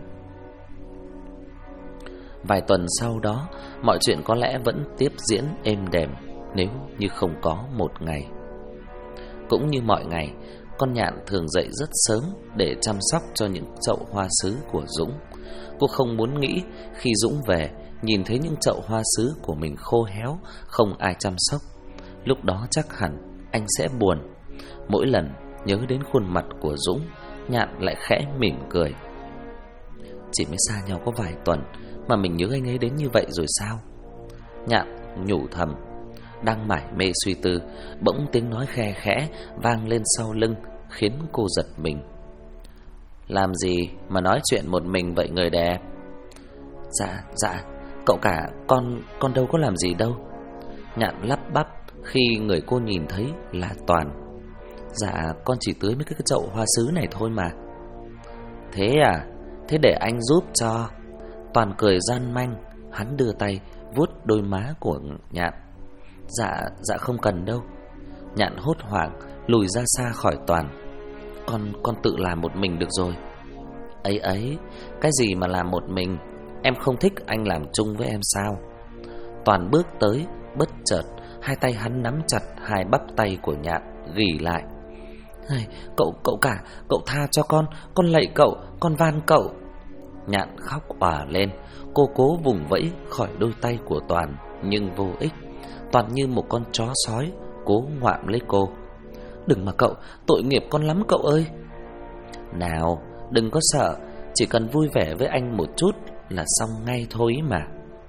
Vài tuần sau đó, mọi chuyện có lẽ vẫn tiếp diễn êm đềm nếu như không có một ngày. Cũng như mọi ngày, con Nhạn thường dậy rất sớm để chăm sóc cho những chậu hoa sứ của Dũng. Cô không muốn nghĩ khi Dũng về, nhìn thấy những chậu hoa sứ của mình khô héo, không ai chăm sóc. Lúc đó chắc hẳn anh sẽ buồn. Mỗi lần nhớ đến khuôn mặt của Dũng, Nhạn lại khẽ mỉm cười. Chỉ mới xa nhau có vài tuần mà mình nhớ anh ấy đến như vậy rồi sao? Nhạn nhủ thầm. Đang mải mê suy tư, bỗng tiếng nói khe khẽ vang lên sau lưng, khiến cô giật mình. Làm gì mà nói chuyện một mình vậy người đẹp? Dạ, cậu cả, con đâu có làm gì đâu. Nhạn lắp bắp khi người cô nhìn thấy là Toàn. Dạ, con chỉ tưới mấy cái chậu hoa sứ này thôi mà. Thế à? Thế để anh giúp cho. Toàn cười gian manh, hắn đưa tay vuốt đôi má của Nhạn. Dạ không cần đâu. Nhạn hốt hoảng lùi ra xa khỏi Toàn. Con tự làm một mình được rồi. Ấy, cái gì mà làm một mình? Em không thích anh làm chung với em sao? Toàn bước tới, bất chợt hai tay hắn nắm chặt hai bắp tay của Nhạn, ghì lại. Cậu cả, cậu tha cho con lạy cậu, con van cậu. Nhạn khóc òa lên. Cô cố vùng vẫy khỏi đôi tay của Toàn nhưng vô ích. Toàn như một con chó sói cố ngoạm lấy cô. Đừng mà cậu, tội nghiệp con lắm cậu ơi. Nào, đừng có sợ, chỉ cần vui vẻ với anh một chút là xong ngay thôi mà.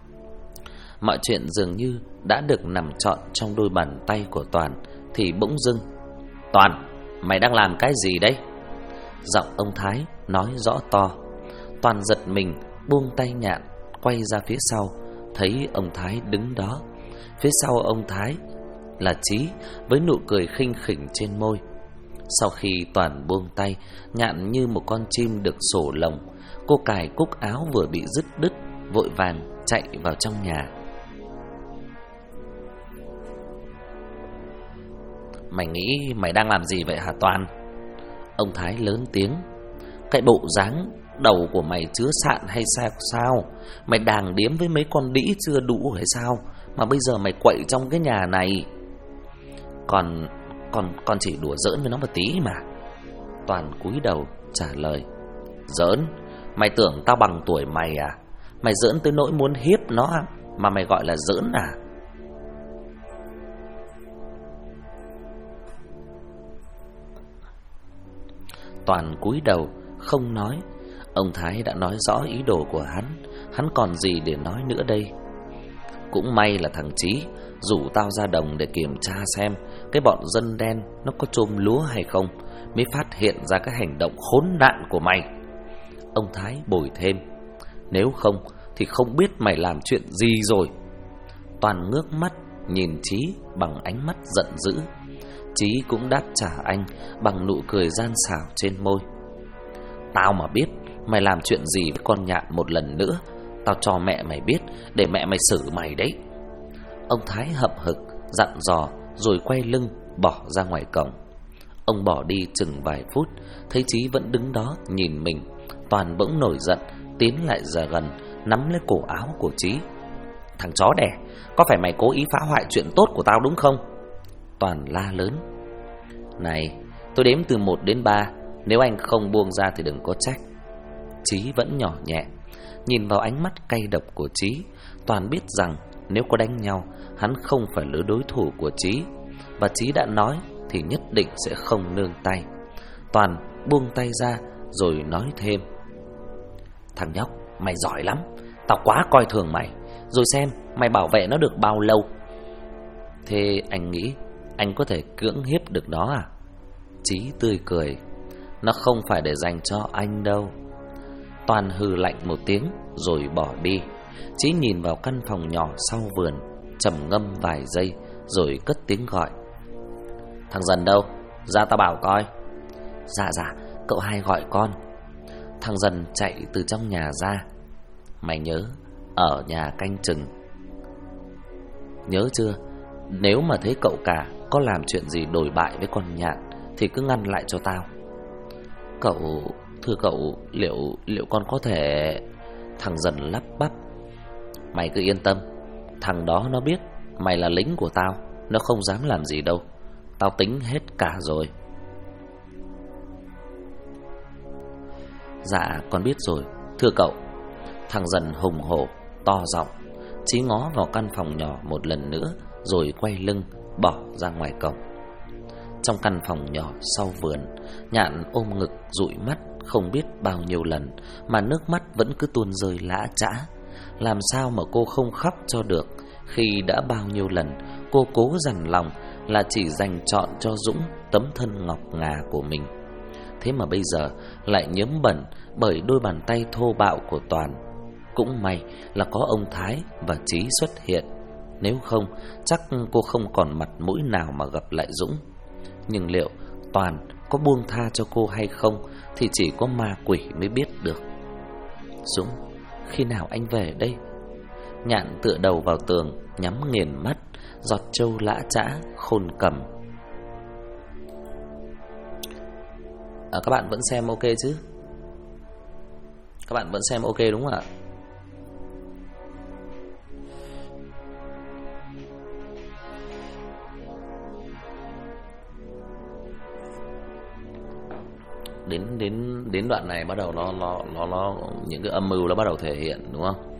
Mọi chuyện dường như đã được nằm trọn trong đôi bàn tay của Toàn. Thì bỗng dưng, Toàn, mày đang làm cái gì đấy? Giọng ông Thái nói rõ to. Toàn giật mình, buông tay Nhạn, quay ra phía sau, thấy ông Thái đứng đó. Phía sau ông Thái là Chí với nụ cười khinh khỉnh trên môi. Sau khi Toàn buông tay, Nhạn như một con chim được sổ lồng. Cô cài cúc áo vừa bị dứt đứt, vội vàng chạy vào trong nhà. Mày nghĩ mày đang làm gì vậy hả Toàn? Ông Thái lớn tiếng. Cái bộ dáng đầu của mày chứa sạn hay sao? Mày đàng điếm với mấy con đĩ chưa đủ hay sao mà bây giờ mày quậy trong cái nhà này? Con chỉ đùa giỡn với nó một tí mà. Toàn cúi đầu trả lời. Giỡn? Mày tưởng tao bằng tuổi mày à? Mày giỡn tới nỗi muốn hiếp nó mà mày gọi là giỡn à? Toàn cúi đầu không nói. Ông Thái đã nói rõ ý đồ của hắn còn gì để nói nữa đây. Cũng may là thằng Chí rủ tao ra đồng để kiểm tra xem cái bọn dân đen nó có chôm lúa hay không, mới phát hiện ra cái hành động khốn nạn của mày. Ông Thái bồi thêm. Nếu không thì không biết mày làm chuyện gì rồi. Toàn ngước mắt nhìn Chí bằng ánh mắt giận dữ. Chí cũng đáp trả anh bằng nụ cười gian xảo trên môi. Tao mà biết mày làm chuyện gì với con Nhạn một lần nữa, tao cho mẹ mày biết để mẹ mày xử mày đấy. Ông Thái hậm hực dặn dò rồi quay lưng bỏ ra ngoài cổng. Ông bỏ đi chừng vài phút, thấy Chí vẫn đứng đó nhìn mình. Toàn bỗng nổi giận, tiến lại ra gần, nắm lấy cổ áo của Chí. Thằng chó đẻ, có phải mày cố ý phá hoại chuyện tốt của tao đúng không? Toàn la lớn. Này, tôi đếm từ 1 đến 3, nếu anh không buông ra thì đừng có trách. Chí vẫn nhỏ nhẹ. Nhìn vào ánh mắt cay độc của Chí, Toàn biết rằng nếu có đánh nhau, hắn không phải là đối thủ của Chí. Và Chí đã nói thì nhất định sẽ không nương tay. Toàn buông tay ra rồi nói thêm. Thằng nhóc, mày giỏi lắm, tao quá coi thường mày. Rồi xem mày bảo vệ nó được bao lâu. Thế anh nghĩ anh có thể cưỡng hiếp được nó à? Chí tươi cười. Nó không phải để dành cho anh đâu. Toàn hừ lạnh một tiếng rồi bỏ đi. Chí nhìn vào căn phòng nhỏ sau vườn, trầm ngâm vài giây rồi cất tiếng gọi. Thằng Dần đâu? Ra tao bảo coi. Dạ, cậu Hai gọi con. Thằng Dần chạy từ trong nhà ra. Mày nhớ ở nhà canh chừng. Nhớ chưa? Nếu mà thấy cậu cả có làm chuyện gì đổi bại với con Nhạn thì cứ ngăn lại cho tao. Thưa cậu, liệu con có thể... Thằng Dần lắp bắp. Mày cứ yên tâm, thằng đó nó biết mày là lính của tao, nó không dám làm gì đâu. Tao tính hết cả rồi. Dạ con biết rồi, thưa cậu. Thằng Dần hùng hổ to giọng. Chí ngó vào căn phòng nhỏ một lần nữa rồi quay lưng bỏ ra ngoài cổng. Trong căn phòng nhỏ sau vườn, Nhạn ôm ngực dụi mắt không biết bao nhiêu lần mà nước mắt vẫn cứ tuôn rơi lã chã. Làm sao mà cô không khóc cho được khi đã bao nhiêu lần cô cố dằn lòng là chỉ dành trọn cho Dũng tấm thân ngọc ngà của mình. Thế mà bây giờ lại nhiễm bẩn bởi đôi bàn tay thô bạo của Toàn. Cũng may là có ông Thái và Chí xuất hiện. Nếu không chắc cô không còn mặt mũi nào mà gặp lại Dũng. Nhưng liệu Toàn có buông tha cho cô hay không thì chỉ có ma quỷ mới biết được. Dũng, khi nào anh về đây? Nhạn tựa đầu vào tường, nhắm nghiền mắt, giọt trâu lã chã khôn cầm. Các bạn vẫn xem ok chứ? Các bạn vẫn xem ok đúng không ạ? Đến đoạn này bắt đầu nó những cái âm mưu nó bắt đầu thể hiện đúng không?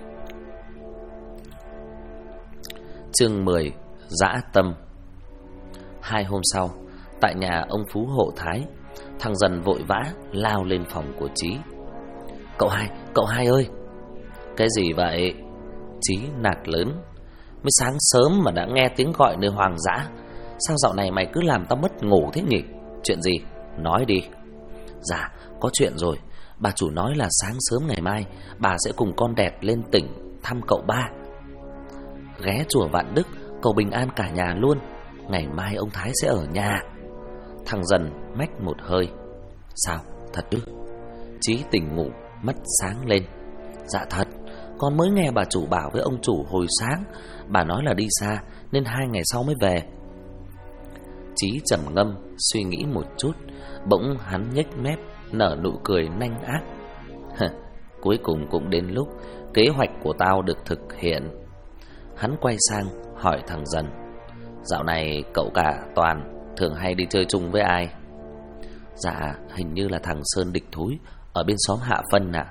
Chương 10: Dã tâm. 2 hôm sau, tại nhà ông Phú Hộ Thái, thằng Dần vội vã lao lên phòng của Chí. Cậu hai ơi! Cái gì vậy? Chí nạt lớn. Mới sáng sớm mà đã nghe tiếng gọi nơi hoang dã. Sao dạo này mày cứ làm tao mất ngủ thế nhỉ? Chuyện gì? Nói đi. Dạ, có chuyện rồi. Bà chủ nói là sáng sớm ngày mai bà sẽ cùng con đẹp lên tỉnh thăm cậu ba. Ghé chùa Vạn Đức cầu bình an cả nhà luôn. Ngày mai ông Thái sẽ ở nhà. Thằng Dần mách một hơi. Sao, thật chứ? Chí tỉnh ngủ, mắt sáng lên. Dạ thật, con mới nghe bà chủ bảo với ông chủ hồi sáng. Bà nói là đi xa nên 2 ngày sau mới về. Chí trầm ngâm suy nghĩ một chút, bỗng hắn nhếch mép nở nụ cười nanh ác. Cuối cùng cũng đến lúc kế hoạch của tao được thực hiện. Hắn quay sang hỏi thằng Dần. Dạo này cậu cả Toàn thường hay đi chơi chung với ai? Dạ hình như là thằng Sơn Địch Thúi ở bên xóm Hạ Phân ạ.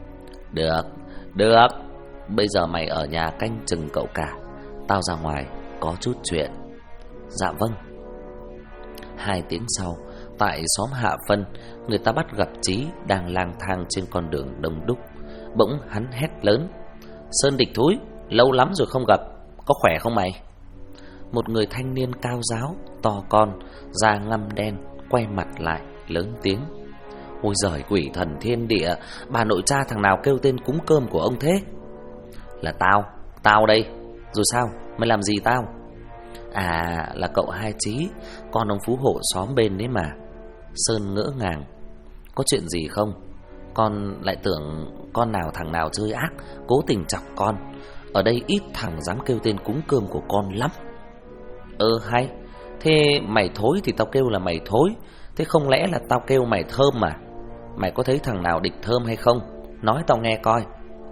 Được, bây giờ mày ở nhà canh chừng cậu cả, tao ra ngoài có chút chuyện. Dạ vâng. 2 tiếng sau, tại xóm Hạ Phân, người ta bắt gặp Chí đang lang thang trên con đường đông đúc. Bỗng hắn hét lớn. Sơn Địch Thúi, lâu lắm rồi không gặp, có khỏe không mày? Một người thanh niên cao ráo, to con, da ngăm đen, quay mặt lại, lớn tiếng. Ôi giời, quỷ thần thiên địa, bà nội cha thằng nào kêu tên cúng cơm của ông thế? Là tao đây. Rồi sao, mày làm gì tao? À, là cậu Hai Chí, con ông phú hộ xóm bên đấy mà. Sơn ngỡ ngàng. Có chuyện gì không? Con lại tưởng con nào thằng nào chơi ác, cố tình chọc con. Ở đây ít thằng dám kêu tên cúng cơm của con lắm. Hay. Thế mày thối thì tao kêu là mày thối, thế không lẽ là tao kêu mày thơm mà? Mày có thấy thằng nào địch thơm hay không? Nói tao nghe coi.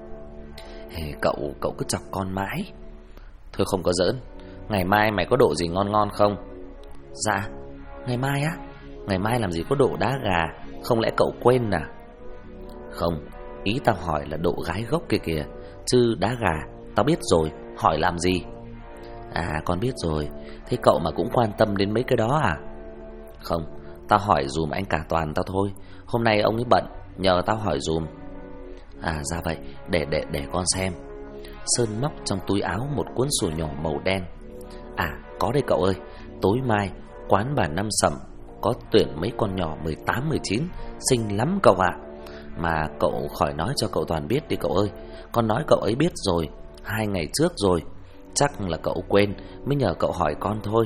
Cậu cứ chọc con mãi. Thôi không có giỡn. Ngày mai mày có độ gì ngon ngon không? Dạ, ngày mai á? Ngày mai làm gì có độ đá gà, không lẽ cậu quên à? Không, ý tao hỏi là độ gái gốc kia kìa, chứ đá gà tao biết rồi, hỏi làm gì? À, con biết rồi. Thế cậu mà cũng quan tâm đến mấy cái đó à? Không, tao hỏi dùm anh cả Toàn tao thôi. Hôm nay ông ấy bận, nhờ tao hỏi dùm. À ra vậy, để con xem. Sơn móc trong túi áo một cuốn sổ nhỏ màu đen. À, có đây cậu ơi. Tối mai, quán bà Năm Sẩm có tuyển mấy con nhỏ 18, 19, xinh lắm cậu ạ. Mà cậu khỏi nói cho cậu Toàn biết đi cậu ơi. Con nói cậu ấy biết rồi, 2 ngày trước rồi. Chắc là cậu quên, mới nhờ cậu hỏi con thôi.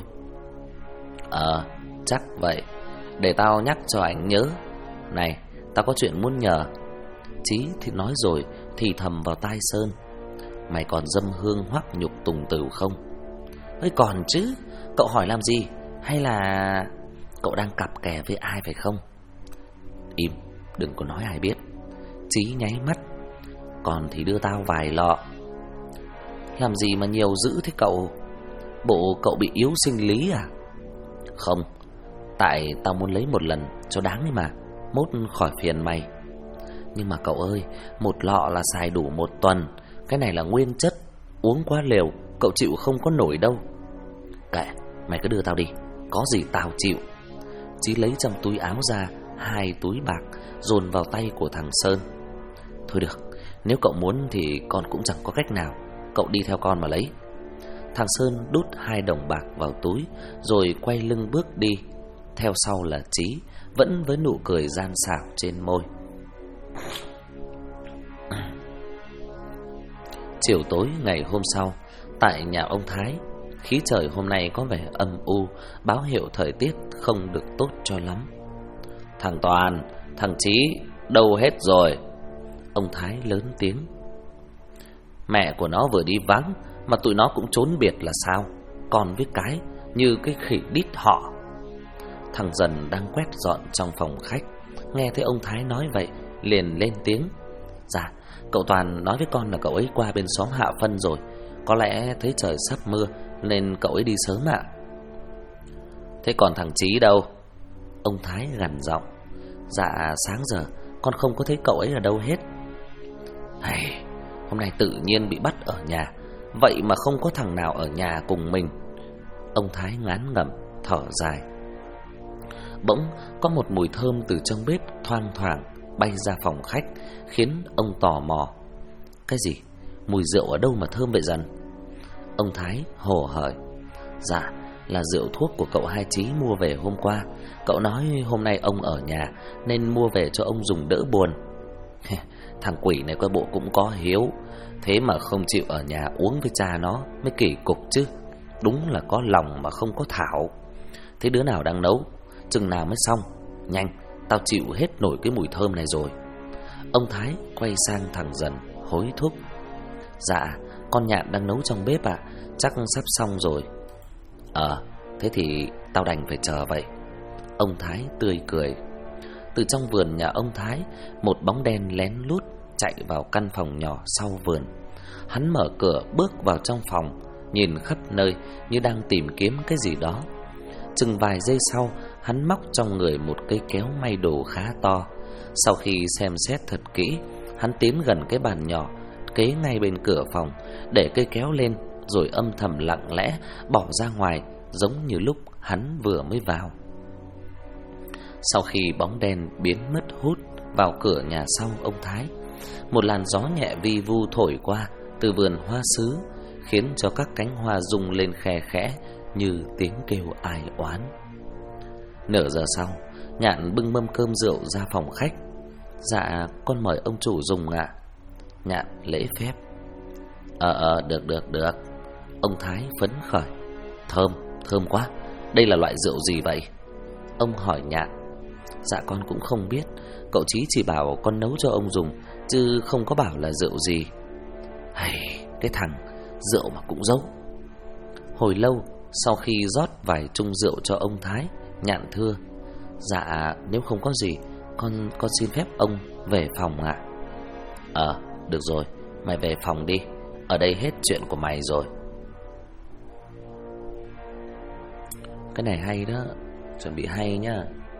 Chắc vậy. Để tao nhắc cho anh nhớ. Này, tao có chuyện muốn nhờ. Chí thì nói rồi, thì thầm vào tai Sơn. Mày còn dâm hương hoắc nhục tùng tử không? Ơi còn chứ. Cậu hỏi làm gì? Hay là cậu đang cặp kè với ai phải không? Im, đừng có nói ai biết. Chí nháy mắt. Còn thì đưa tao vài lọ. Làm gì mà nhiều dữ thế cậu? Bộ cậu bị yếu sinh lý à? Không, tại tao muốn lấy một lần cho đáng ấy mà, mốt khỏi phiền mày. Nhưng mà cậu ơi, một lọ là xài đủ 1 tuần. Cái này là nguyên chất, uống quá liều, cậu chịu không có nổi đâu. Kệ, mày cứ đưa tao đi, có gì tao chịu. Chí lấy trong túi áo ra 2 túi bạc, dồn vào tay của thằng Sơn. Thôi được, nếu cậu muốn thì con cũng chẳng có cách nào. Cậu đi theo con mà lấy. Thằng Sơn đút 2 đồng bạc vào túi, rồi quay lưng bước đi. Theo sau là Chí, vẫn với nụ cười gian xảo trên môi. Chiều tối ngày hôm sau, tại nhà ông Thái, khí trời hôm nay có vẻ âm u, báo hiệu thời tiết không được tốt cho lắm. Thằng Toàn, thằng Chí, đâu hết rồi? Ông Thái lớn tiếng. Mẹ của nó vừa đi vắng, mà tụi nó cũng trốn biệt là sao? Còn với cái, như cái khỉ đít họ. Thằng Dần đang quét dọn trong phòng khách, nghe thấy ông Thái nói vậy, liền lên tiếng. Dạ, cậu Toàn nói với con là cậu ấy qua bên xóm Hạ Phân rồi. Có lẽ thấy trời sắp mưa nên cậu ấy đi sớm ạ. Thế còn thằng Chí đâu? Ông Thái gằn giọng. Dạ, sáng giờ con không có thấy cậu ấy ở đâu hết. Hôm nay tự nhiên bị bắt ở nhà, vậy mà không có thằng nào ở nhà cùng mình. Ông Thái ngán ngẩm, thở dài. Bỗng có một mùi thơm từ trong bếp thoang thoảng bay ra phòng khách, khiến ông tò mò. Cái gì? Mùi rượu ở đâu mà thơm vậy Dần? Ông Thái hồ hởi. Dạ, là rượu thuốc của cậu Hai Chí mua về hôm qua. Cậu nói hôm nay ông ở nhà nên mua về cho ông dùng đỡ buồn. Thằng quỷ này coi bộ cũng có hiếu, thế mà không chịu ở nhà uống với cha nó mới kỳ cục chứ. Đúng là có lòng mà không có thảo. Thế đứa nào đang nấu? Chừng nào mới xong? Nhanh, tao chịu hết nổi cái mùi thơm này rồi. Ông Thái quay sang thằng Dần hối thúc. Dạ, con Nhạn đang nấu trong bếp ạ, chắc sắp xong rồi. Thế thì tao đành phải chờ vậy. Ông Thái tươi cười. Từ trong vườn nhà ông Thái, một bóng đen lén lút chạy vào căn phòng nhỏ sau vườn. Hắn mở cửa bước vào trong phòng, nhìn khắp nơi như đang tìm kiếm cái gì đó. Chừng vài giây sau, hắn móc trong người một cây kéo may đồ khá to. Sau khi xem xét thật kỹ, hắn tiến gần cái bàn nhỏ kế ngay bên cửa phòng, để cây kéo lên rồi âm thầm lặng lẽ bỏ ra ngoài, giống như lúc hắn vừa mới vào. Sau khi bóng đen biến mất hút vào cửa nhà sau ông Thái, một làn gió nhẹ vi vu thổi qua từ vườn hoa sứ, khiến cho các cánh hoa rung lên khe khẽ như tiếng kêu ai oán. Nửa giờ sau, Nhạn bưng mâm cơm rượu ra phòng khách. Dạ, con mời ông chủ dùng ạ. Nhạn lễ phép. Được. Ông Thái phấn khởi. Thơm quá. Đây là loại rượu gì vậy? Ông hỏi Nhạn. Dạ con cũng không biết, cậu Chí chỉ bảo con nấu cho ông dùng, chứ không có bảo là rượu gì. Cái thằng rượu mà cũng giấu. Hồi lâu, sau khi rót vài chung rượu cho ông Thái, Nhạn thưa. Dạ, nếu không có gì, con xin phép ông về phòng ạ. Được rồi, mày về phòng đi. Ở đây hết chuyện của mày rồi. Cái này hay đó, chuẩn bị hay nhá.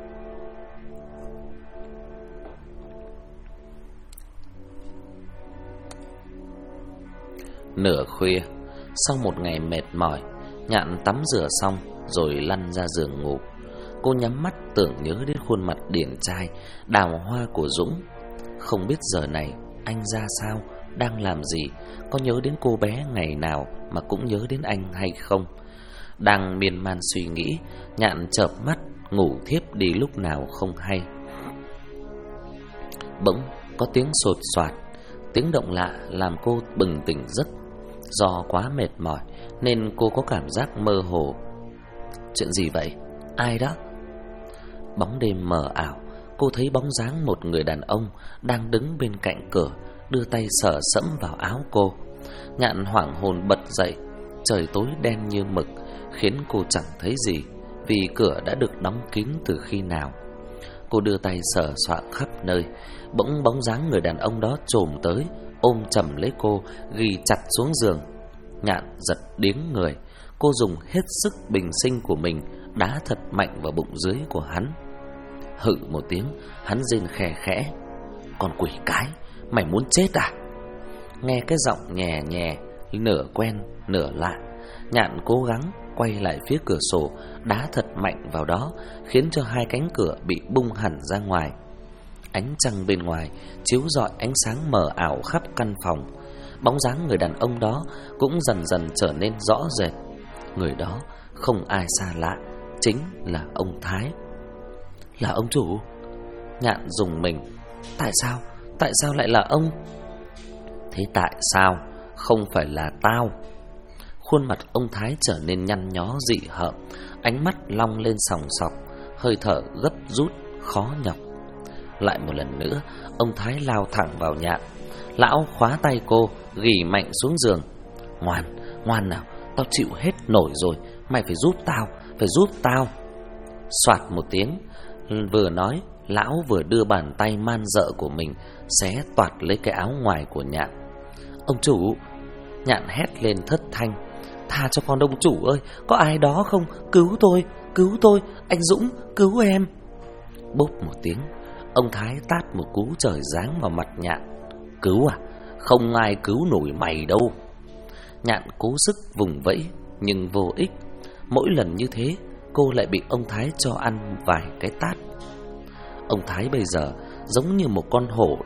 Nửa khuya, sau một ngày mệt mỏi, Nhạn tắm rửa xong rồi lăn ra giường ngủ. Cô nhắm mắt tưởng nhớ đến khuôn mặt điển trai, đào hoa của Dũng. Không biết giờ này anh ra sao, đang làm gì, có nhớ đến cô bé ngày nào mà cũng nhớ đến anh hay không. Đang miên man suy nghĩ, Nhạn chợp mắt ngủ thiếp đi lúc nào không hay. Bỗng có tiếng sột soạt, tiếng động lạ làm cô bừng tỉnh giấc. Do quá mệt mỏi nên cô có cảm giác mơ hồ. Chuyện gì vậy? Ai đó? Bóng đêm mờ ảo, cô thấy bóng dáng một người đàn ông đang đứng bên cạnh cửa, đưa tay sờ sẫm vào áo cô. Nhạn hoảng hồn bật dậy. Trời tối đen như mực, khiến cô chẳng thấy gì, vì cửa đã được đóng kín từ khi nào. Cô đưa tay sờ soạng khắp nơi. Bỗng bóng dáng người đàn ông đó chồm tới, ôm chầm lấy cô, ghi chặt xuống giường. Nhạn giật điếng người. Cô dùng hết sức bình sinh của mình đá thật mạnh vào bụng dưới của hắn. Hự một tiếng, hắn rên khè khẽ. Con quỷ cái, mày muốn chết à? Nghe cái giọng nhè nhè, nửa quen nửa lạ, Nhạn cố gắng quay lại phía cửa sổ, đá thật mạnh vào đó, khiến cho hai cánh cửa bị bung hẳn ra ngoài. Ánh trăng bên ngoài chiếu rọi ánh sáng mờ ảo khắp căn phòng. Bóng dáng người đàn ông đó cũng dần dần trở nên rõ rệt. Người đó không ai xa lạ, chính là ông Thái. Là ông chủ? Nhạn rùng mình. Tại sao lại là ông? Thế tại sao không phải là tao? Khuôn mặt ông Thái trở nên nhăn nhó dị hợm, ánh mắt long lên sòng sọc, hơi thở gấp rút khó nhọc. Lại một lần nữa, ông Thái lao thẳng vào Nhạn. Lão khóa tay cô, ghì mạnh xuống giường. Ngoan nào, tao chịu hết nổi rồi, mày phải giúp tao. Soạt một tiếng, vừa nói, lão vừa đưa bàn tay man dợ của mình xé toạc lấy cái áo ngoài của Nhạn. Ông chủ! Nhạn hét lên thất thanh. Tha cho con ông chủ ơi, có ai đó không? Cứu tôi, anh Dũng, cứu em! Bốp một tiếng, ông Thái tát một cú trời giáng vào mặt Nhạn. Cứu à? Không ai cứu nổi mày đâu. Nhạn cố sức vùng vẫy nhưng vô ích. Mỗi lần như thế, cô lại bị ông Thái cho ăn vài cái tát. Ông Thái bây giờ giống như một con hổ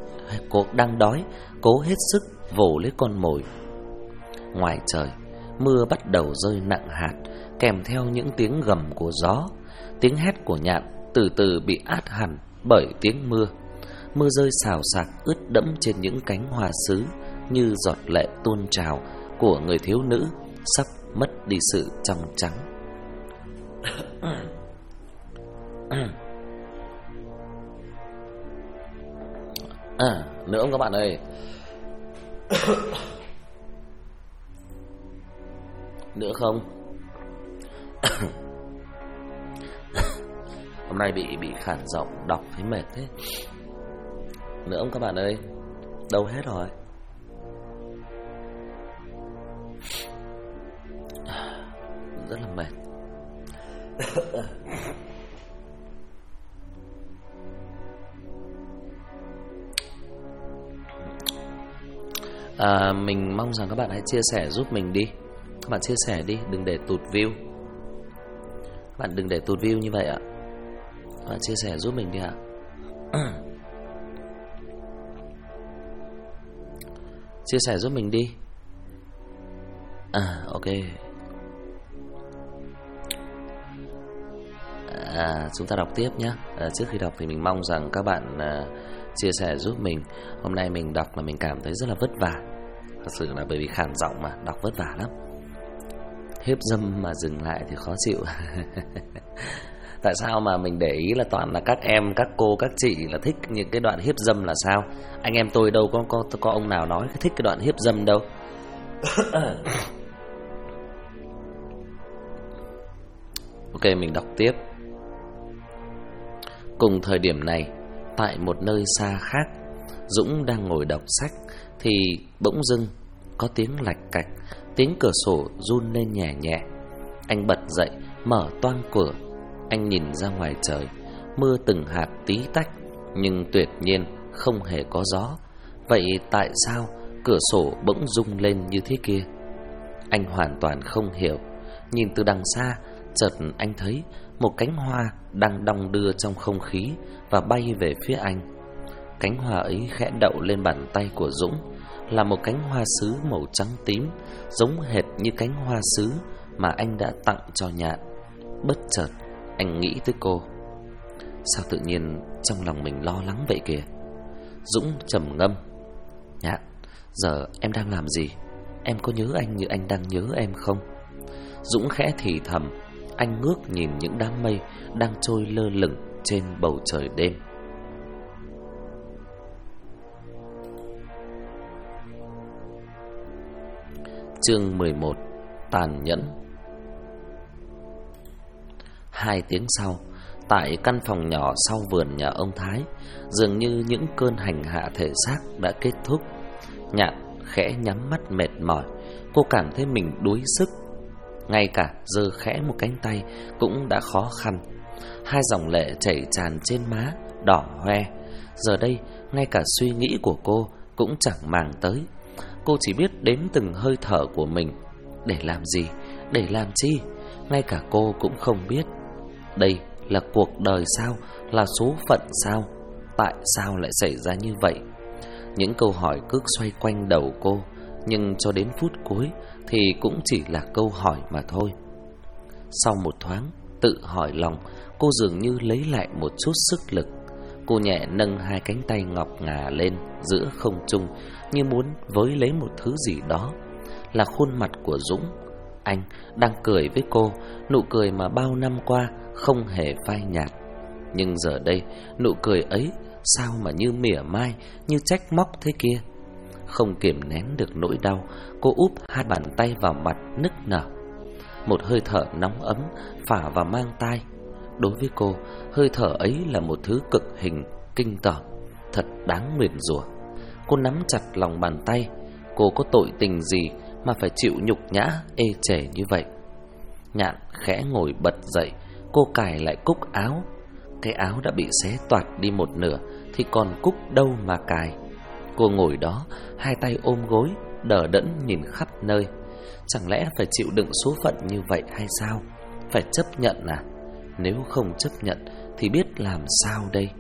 đang đói, cố hết sức vồ lấy con mồi. Ngoài trời, mưa bắt đầu rơi nặng hạt, kèm theo những tiếng gầm của gió. Tiếng hét của Nhạn từ từ bị át hẳn bởi tiếng mưa. Mưa rơi xào xạc ướt đẫm trên những cánh hoa sứ, như giọt lệ tuôn trào của người thiếu nữ sắp mất đi sự trong trắng. Nữa không các bạn ơi. Nữa không? Hôm nay bị khản giọng, đọc thấy mệt thế. Nữa không các bạn ơi? Đâu hết rồi? Rất là mệt. Mình mong rằng các bạn hãy chia sẻ giúp mình đi. Các bạn chia sẻ đi, đừng để tụt view. Các bạn đừng để tụt view như vậy ạ. Các bạn chia sẻ giúp mình đi ạ. Chia sẻ giúp mình đi. Ok. Chúng ta đọc tiếp nhé. Trước khi đọc thì mình mong rằng các bạn chia sẻ giúp mình. Hôm nay mình đọc là mình cảm thấy rất là vất vả. Thật sự là bởi vì khản giọng mà đọc vất vả lắm. Hiếp dâm mà dừng lại thì khó chịu. Tại sao mà mình để ý là toàn là các em, các cô, các chị là thích những cái đoạn hiếp dâm là sao? Anh em tôi đâu có ông nào nói thích cái đoạn hiếp dâm đâu. Ok, mình đọc tiếp. Cùng thời điểm này, tại một nơi xa khác, Dũng đang ngồi đọc sách thì bỗng dưng có tiếng lạch cạch, tiếng cửa sổ run lên nhẹ nhẹ. Anh bật dậy, mở toang cửa. Anh nhìn ra ngoài trời, mưa từng hạt tí tách, nhưng tuyệt nhiên không hề có gió. Vậy tại sao cửa sổ bỗng rung lên như thế kia? Anh hoàn toàn không hiểu. Nhìn từ đằng xa, chợt anh thấy một cánh hoa đang đong đưa trong không khí và bay về phía anh. Cánh hoa ấy khẽ đậu lên bàn tay của Dũng, là một cánh hoa sứ màu trắng tím, giống hệt như cánh hoa sứ mà anh đã tặng cho Nhạn. Bất chợt anh nghĩ tới cô. Sao tự nhiên trong lòng mình lo lắng vậy kìa? Dũng trầm ngâm. Nhạn, giờ em đang làm gì? Em có nhớ anh như anh đang nhớ em không? Dũng khẽ thì thầm. Anh ngước nhìn những đám mây đang trôi lơ lửng trên bầu trời đêm. Chương 11. Tàn nhẫn. 2 tiếng sau, tại căn phòng nhỏ sau vườn nhà ông Thái, dường như những cơn hành hạ thể xác đã kết thúc. Nhạn khẽ nhắm mắt mệt mỏi. Cô cảm thấy mình đuối sức. Ngay cả giơ khẽ một cánh tay cũng đã khó khăn. 2 dòng lệ chảy tràn trên má, đỏ hoe. Giờ đây, ngay cả suy nghĩ của cô cũng chẳng màng tới. Cô chỉ biết đếm từng hơi thở của mình. Để làm gì? Để làm chi? Ngay cả cô cũng không biết. Đây là cuộc đời sao? Là số phận sao? Tại sao lại xảy ra như vậy? Những câu hỏi cứ xoay quanh đầu cô, nhưng cho đến phút cuối thì cũng chỉ là câu hỏi mà thôi. Sau một thoáng tự hỏi lòng, cô dường như lấy lại một chút sức lực. Cô nhẹ nâng 2 cánh tay ngọc ngà lên giữa không trung, như muốn với lấy một thứ gì đó. Là khuôn mặt của Dũng. Anh đang cười với cô, nụ cười mà bao năm qua không hề phai nhạt. Nhưng giờ đây, nụ cười ấy sao mà như mỉa mai, như trách móc thế kia. Không kiềm nén được nỗi đau, cô úp 2 bàn tay vào mặt nức nở. Một hơi thở nóng ấm phả vào mang tai. Đối với cô, hơi thở ấy là một thứ cực hình, kinh tởm, thật đáng nguyền rủa. Cô nắm chặt lòng bàn tay. Cô có tội tình gì mà phải chịu nhục nhã ê chề như vậy? Nhạn khẽ ngồi bật dậy. Cô cài lại cúc áo. Cái áo đã bị xé toạc đi một nửa thì còn cúc đâu mà cài. Cô ngồi đó, 2 tay ôm gối, đờ đẫn nhìn khắp nơi. Chẳng lẽ phải chịu đựng số phận như vậy hay sao? Phải chấp nhận à? Nếu không chấp nhận thì biết làm sao đây?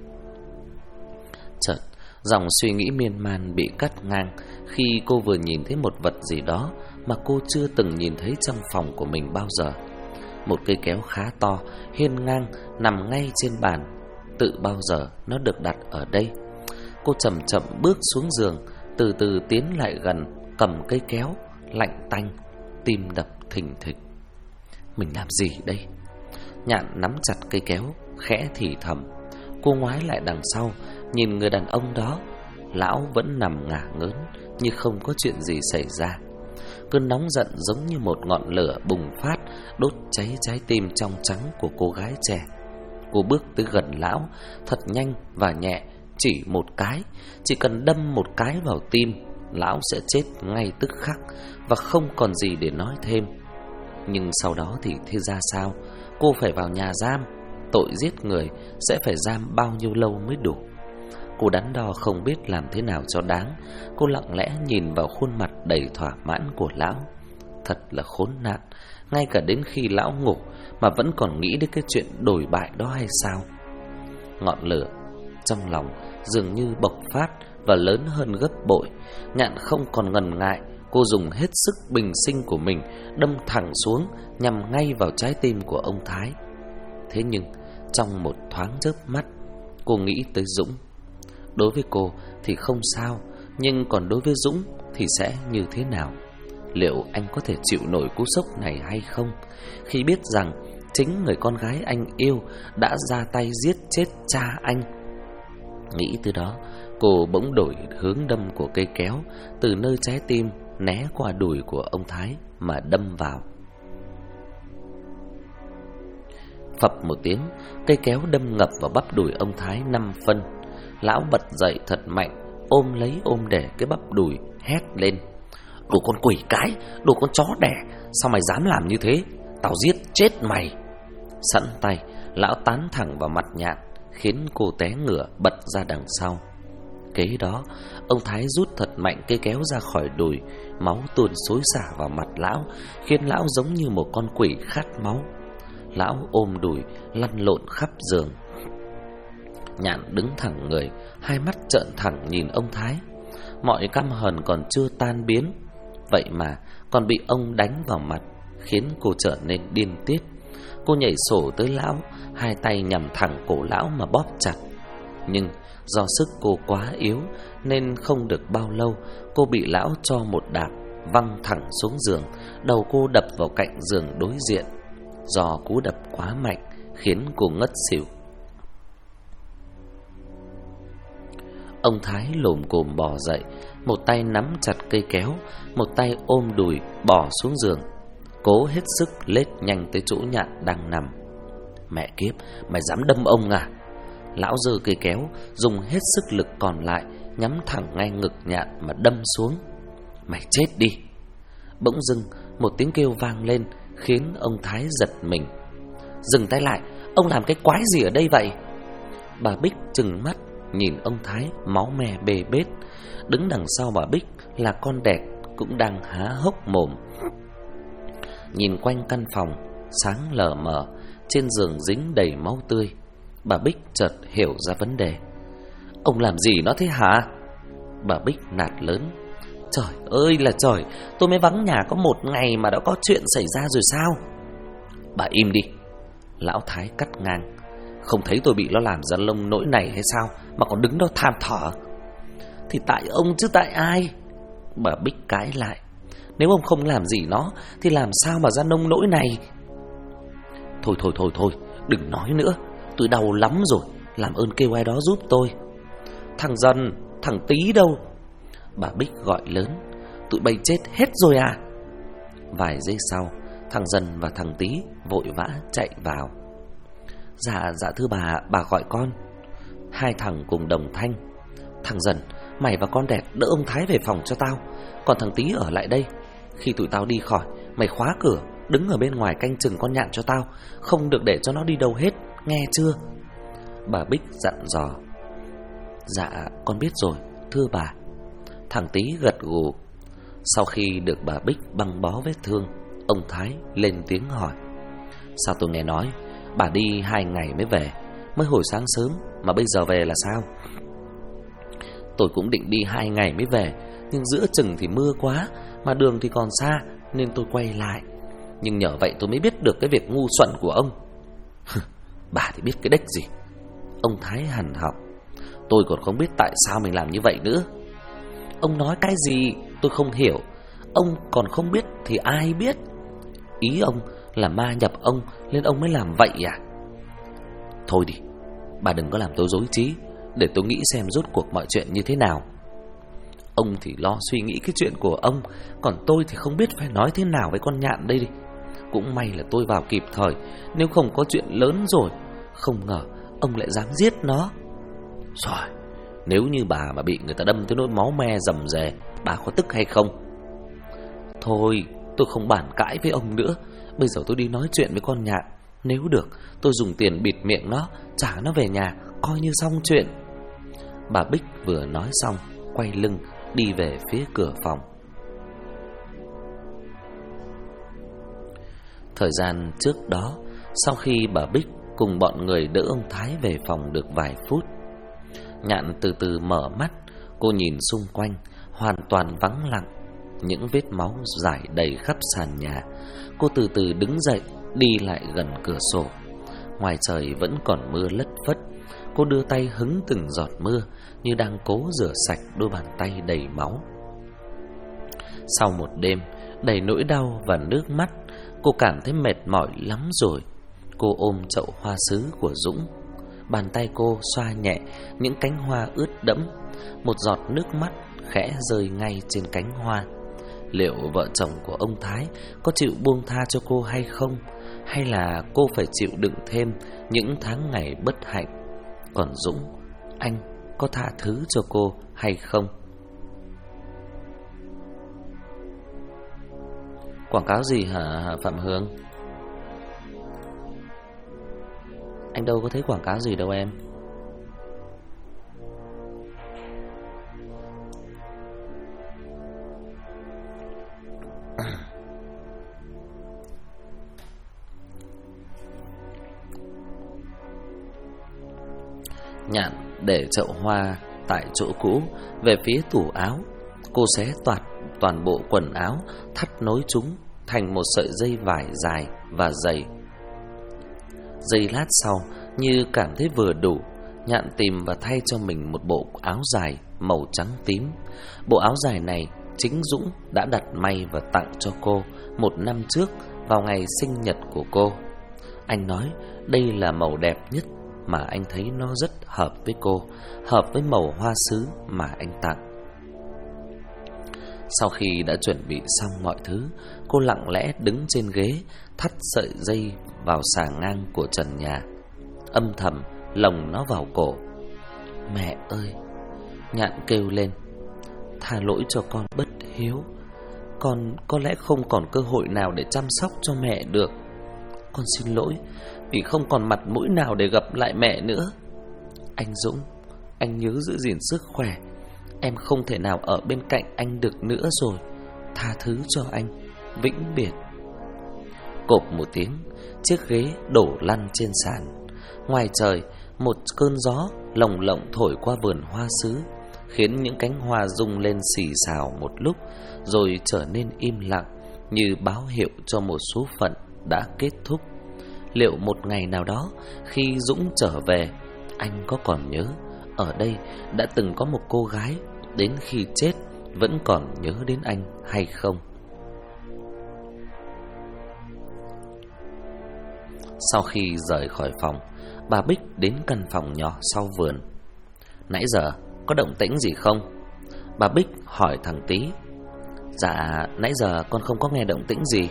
Chợt, dòng suy nghĩ miên man bị cắt ngang khi cô vừa nhìn thấy một vật gì đó mà cô chưa từng nhìn thấy trong phòng của mình bao giờ. Một cây kéo khá to, hiên ngang, nằm ngay trên bàn. Tự bao giờ nó được đặt ở đây? Cô chậm chậm bước xuống giường, từ từ tiến lại gần, cầm cây kéo, lạnh tanh, tim đập thình thịch. Mình làm gì đây? Nhạn nắm chặt cây kéo, khẽ thì thầm. Cô ngoái lại đằng sau, nhìn người đàn ông đó. lão vẫn nằm ngả ngớn như không có chuyện gì xảy ra. Cơn nóng giận giống như một ngọn lửa bùng phát, đốt cháy trái tim trong trắng của cô gái trẻ. Cô bước tới gần lão, thật nhanh và nhẹ, chỉ một cái, chỉ cần đâm một cái vào tim, lão sẽ chết ngay tức khắc và không còn gì để nói thêm. Nhưng sau đó thì thế ra sao? Cô phải vào nhà giam, tội giết người sẽ phải giam bao nhiêu lâu mới đủ? Cô đắn đo không biết làm thế nào cho đáng. Cô lặng lẽ nhìn vào khuôn mặt đầy thỏa mãn của lão. Thật là khốn nạn, ngay cả đến khi lão ngủ mà vẫn còn nghĩ đến cái chuyện đổi bại đó hay sao? Ngọn lửa trong lòng dường như bộc phát và lớn hơn gấp bội. Nhạn không còn ngần ngại, cô dùng hết sức bình sinh của mình đâm thẳng xuống, nhằm ngay vào trái tim của ông Thái. Thế nhưng trong một thoáng chớp mắt, cô nghĩ tới Dũng. Đối với cô thì không sao, nhưng còn đối với Dũng thì sẽ như thế nào? Liệu anh có thể chịu nổi cú sốc này hay không, khi biết rằng chính người con gái anh yêu đã ra tay giết chết cha anh? Nghĩ từ đó, cô bỗng đổi hướng đâm của cây kéo, từ nơi trái tim né qua đùi của ông Thái mà đâm vào. Phập một tiếng, cây kéo đâm ngập vào bắp đùi ông Thái 5 phân. Lão bật dậy thật mạnh, ôm lấy ôm để cái bắp đùi, hét lên: "Đồ con quỷ cái, đồ con chó đẻ, sao mày dám làm như thế? Tao giết chết mày!" Sẵn tay, lão tán thẳng vào mặt Nhạn, khiến cô té ngửa bật ra đằng sau. Kế đó, ông Thái rút thật mạnh cây kéo ra khỏi đùi, máu tuôn xối xả vào mặt lão, khiến lão giống như một con quỷ khát máu. Lão ôm đùi lăn lộn khắp giường. Nhạn đứng thẳng người, hai mắt trợn thẳng nhìn ông Thái. Mọi căm hờn còn chưa tan biến, vậy mà còn bị ông đánh vào mặt, khiến cô trở nên điên tiết. Cô nhảy sổ tới lão, hai tay nhằm thẳng cổ lão mà bóp chặt. Nhưng do sức cô quá yếu nên không được bao lâu, cô bị lão cho một đạp văng thẳng xuống giường. Đầu cô đập vào cạnh giường đối diện. Do cú đập quá mạnh khiến cô ngất xỉu. Ông Thái lồm cồm bò dậy, một tay nắm chặt cây kéo, một tay ôm đùi bò xuống giường, cố hết sức lết nhanh tới chỗ Nhạn đang nằm. Mẹ kiếp, mày dám đâm ông à? Lão giơ cây kéo, dùng hết sức lực còn lại nhắm thẳng ngay ngực Nhạn mà đâm xuống. Mày chết đi! Bỗng dưng một tiếng kêu vang lên, khiến ông Thái giật mình. Dừng tay lại, ông làm cái quái gì ở đây vậy? Bà Bích trừng mắt nhìn ông Thái máu me bê bết. Đứng đằng sau bà Bích là con Đẹt cũng đang há hốc mồm. Nhìn quanh căn phòng sáng lờ mờ, trên giường dính đầy máu tươi. Bà Bích chợt hiểu ra vấn đề. Ông làm gì nó thế hả? Bà Bích nạt lớn. Trời ơi là trời, tôi mới vắng nhà có 1 ngày mà đã có chuyện xảy ra rồi sao? Bà im đi! Lão Thái cắt ngang. Không thấy tôi bị nó làm ra lông nỗi này hay sao mà còn đứng đó than thở? Thì tại ông chứ tại ai? Bà Bích cãi lại. Nếu ông không làm gì nó thì làm sao mà ra nông nỗi này? Thôi, đừng nói nữa, tôi đau lắm rồi. Làm ơn kêu ai đó giúp tôi. Thằng Dần, thằng Tí đâu? Bà Bích gọi lớn. Tụi bay chết hết rồi à? Vài giây sau, thằng Dần và thằng Tí vội vã chạy vào. Dạ thưa bà gọi con. Hai thằng cùng đồng thanh. Thằng Dần, mày và con Đẹp đỡ ông Thái về phòng cho tao, còn thằng Tí ở lại đây. Khi tụi tao đi khỏi, mày khóa cửa, đứng ở bên ngoài canh chừng con Nhạn cho tao, không được để cho nó đi đâu hết, nghe chưa? Bà Bích dặn dò. Dạ con biết rồi, thưa bà. Thằng Tí gật gù. Sau khi được bà Bích băng bó vết thương, ông Thái lên tiếng hỏi. Sao tôi nghe nói bà đi 2 ngày mới về, mới hồi sáng sớm mà bây giờ về là sao? Tôi cũng định đi 2 ngày mới về, nhưng giữa chừng thì mưa quá, mà đường thì còn xa nên tôi quay lại. Nhưng nhờ vậy tôi mới biết được cái việc ngu xuẩn của ông. Bà thì biết cái đếch gì? Ông Thái hằn học. Tôi còn không biết tại sao mình làm như vậy nữa. Ông nói cái gì tôi không hiểu. Ông còn không biết thì ai biết? Ý ông là ma nhập ông nên ông mới làm vậy à? Thôi đi, bà đừng có làm tôi rối trí, để tôi nghĩ xem rốt cuộc mọi chuyện như thế nào Ông thì lo suy nghĩ cái chuyện của ông, còn tôi thì không biết phải nói thế nào với con Nhạn đây đi. Cũng may là tôi vào kịp thời, nếu không có chuyện lớn rồi. Không ngờ ông lại dám giết nó. Rồi, nếu như bà mà bị người ta đâm tới nỗi máu me rầm rề, bà có tức hay không? Thôi, tôi không bàn cãi với ông nữa. Bây giờ tôi đi nói chuyện với con Nhạn. Nếu được, tôi dùng tiền bịt miệng nó, trả nó về nhà, coi như xong chuyện. Bà Bích vừa nói xong, quay lưng đi về phía cửa phòng. Thời gian trước đó, sau khi bà Bích cùng bọn người đỡ ông Thái về phòng được vài phút, Nhạn từ từ mở mắt. Cô nhìn xung quanh, hoàn toàn vắng lặng. Những vết máu rải đầy khắp sàn nhà. Cô từ từ đứng dậy, đi lại gần cửa sổ. Ngoài trời vẫn còn mưa lất phất. Cô đưa tay hứng từng giọt mưa, như đang cố rửa sạch đôi bàn tay đầy máu. Sau một đêm đầy nỗi đau và nước mắt, cô cảm thấy mệt mỏi lắm rồi. Cô ôm chậu hoa sứ của Dũng. Bàn tay cô xoa nhẹ những cánh hoa ướt đẫm. Một giọt nước mắt khẽ rơi ngay trên cánh hoa. Liệu vợ chồng của ông Thái có chịu buông tha cho cô hay không? Hay là cô phải chịu đựng thêm những tháng ngày bất hạnh? Còn Dũng, anh có tha thứ cho cô hay không? Quảng cáo gì hả Phạm Hương? Anh đâu có thấy quảng cáo gì đâu em. Nhạn để chậu hoa tại chỗ cũ, về phía tủ áo. Cô xé toạc toàn bộ quần áo, thắt nối chúng thành một sợi dây vải dài và dày. Giây lát sau, như cảm thấy vừa đủ, Nhạn tìm và thay cho mình một bộ áo dài màu trắng tím. Bộ áo dài này chính Dũng đã đặt may và tặng cho cô 1 năm trước vào ngày sinh nhật của cô. Anh nói đây là màu đẹp nhất mà anh thấy nó rất hợp với cô, hợp với màu hoa sứ mà anh tặng. Sau khi đã chuẩn bị xong mọi thứ, cô lặng lẽ đứng trên ghế, thắt sợi dây vào xà ngang của trần nhà, âm thầm lồng nó vào cổ. Mẹ ơi! Nhạn kêu lên. Tha lỗi cho con bất hiếu. Con có lẽ không còn cơ hội nào để chăm sóc cho mẹ được. Con xin lỗi vì không còn mặt mũi nào để gặp lại mẹ nữa. Anh Dũng, anh nhớ giữ gìn sức khỏe. Em không thể nào ở bên cạnh anh được nữa rồi. Tha thứ cho anh, vĩnh biệt. Cộp một tiếng, chiếc ghế đổ lăn trên sàn. Ngoài trời, một cơn gió lồng lộng thổi qua vườn hoa sứ, khiến những cánh hoa rung lên xì xào một lúc, rồi trở nên im lặng, như báo hiệu cho một số phận đã kết thúc. Liệu một ngày nào đó, khi Dũng trở về, anh có còn nhớ ở đây đã từng có một cô gái đến khi chết vẫn còn nhớ đến anh hay không? Sau khi rời khỏi phòng, bà Bích đến căn phòng nhỏ sau vườn. Nãy giờ có động tĩnh gì không? Bà Bích hỏi thằng Tý. Dạ, nãy giờ con không có nghe động tĩnh gì.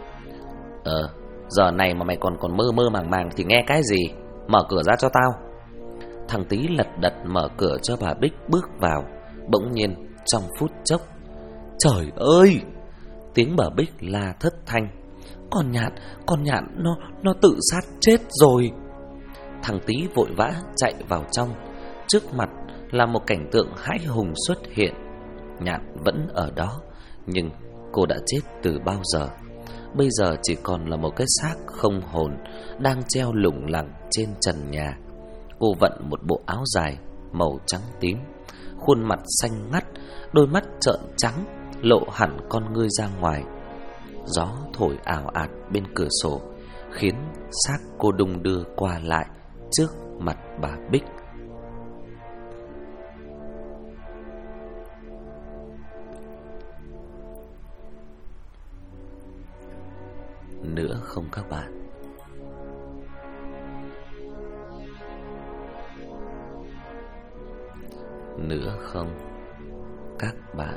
Giờ này mà mày còn mơ mơ màng màng thì nghe cái gì? Mở cửa ra cho tao. Thằng Tý lật đật mở cửa cho bà Bích bước vào. Bỗng nhiên trong phút chốc, trời ơi! Tiếng bà Bích la thất thanh. Con Nhạn nó tự sát chết rồi. Thằng Tý vội vã chạy vào trong. Trước mặt là một cảnh tượng hãi hùng xuất hiện. Nhạn vẫn ở đó, nhưng cô đã chết từ bao giờ. Bây giờ chỉ còn là một cái xác không hồn đang treo lủng lẳng trên trần nhà. Cô vận một bộ áo dài màu trắng tím, khuôn mặt xanh ngắt, đôi mắt trợn trắng, lộ hẳn con ngươi ra ngoài. Gió thổi ào ạt bên cửa sổ, khiến xác cô đung đưa qua lại trước mặt bà Bích. Nữa không các bạn? Nữa không các bạn.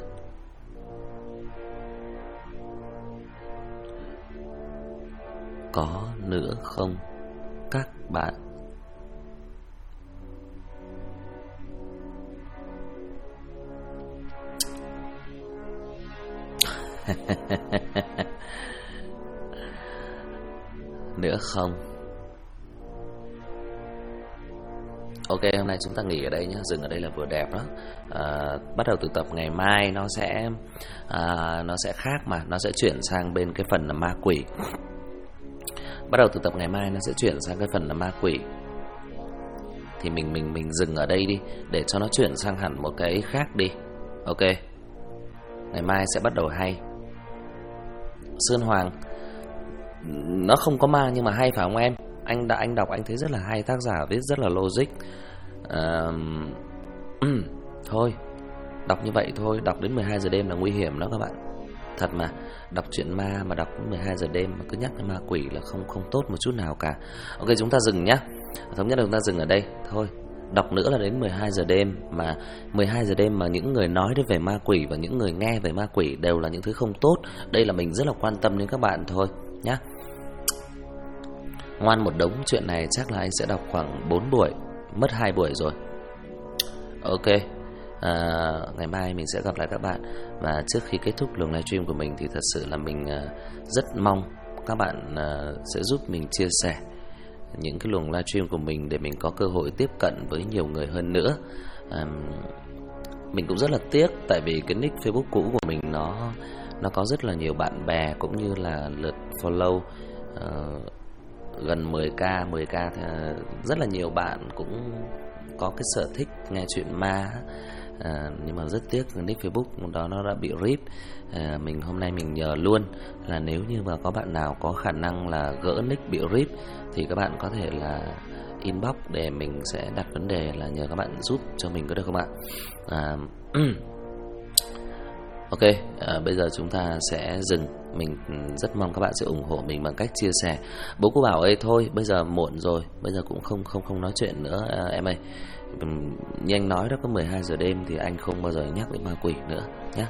Có nữa không các bạn? Nữa không? Ok, hôm nay chúng ta nghỉ ở đây nhé, dừng ở đây là vừa đẹp đó. Bắt đầu từ tập ngày mai nó sẽ khác, mà nó sẽ chuyển sang bên cái phần là ma quỷ. Bắt đầu từ tập ngày mai nó sẽ chuyển sang cái phần là ma quỷ. Thì mình dừng ở đây đi để cho nó chuyển sang hẳn một cái khác đi. Ok. Ngày mai sẽ bắt đầu hay. Sơn Hoàng nó không có ma nhưng mà hay phải không em? Anh đọc anh thấy rất là hay, tác giả viết rất là logic. Thôi, đọc như vậy thôi, đọc đến 12 giờ đêm là nguy hiểm đó các bạn. Thật mà, đọc truyện ma mà đọc đến 12 giờ đêm mà cứ nhắc cái ma quỷ là không tốt một chút nào cả. Ok, chúng ta dừng nhá. Thống nhất là chúng ta dừng ở đây thôi. Đọc nữa là đến 12 giờ đêm, mà 12 giờ đêm mà những người nói đến về ma quỷ và những người nghe về ma quỷ đều là những thứ không tốt. Đây là mình rất là quan tâm đến các bạn thôi nhá. Ngoan một đống chuyện này chắc là anh sẽ đọc khoảng 4 buổi, mất 2 buổi rồi. Ok. Ngày mai mình sẽ gặp lại các bạn. Và trước khi kết thúc luồng livestream của mình thì thật sự là mình rất mong các bạn sẽ giúp mình chia sẻ những cái luồng livestream của mình để mình có cơ hội tiếp cận với nhiều người hơn nữa. Mình cũng rất là tiếc tại vì cái nick Facebook cũ của mình nó có rất là nhiều bạn bè cũng như là lượt follow gần 10k thì rất là nhiều bạn cũng có cái sở thích nghe chuyện ma. Nhưng mà rất tiếc nick Facebook đó nó đã bị rip. Hôm nay mình nhờ luôn là nếu như mà có bạn nào có khả năng là gỡ nick bị rip thì các bạn có thể là inbox để mình sẽ đặt vấn đề là nhờ các bạn giúp cho mình, có được không ạ? Ok, bây giờ chúng ta sẽ dừng. Mình rất mong các bạn sẽ ủng hộ mình bằng cách chia sẻ. Bố cô bảo ơi thôi, bây giờ muộn rồi, bây giờ cũng không nói chuyện nữa em ơi. Như anh nói đó, có 12 giờ đêm thì anh không bao giờ nhắc đến ma quỷ nữa nhé.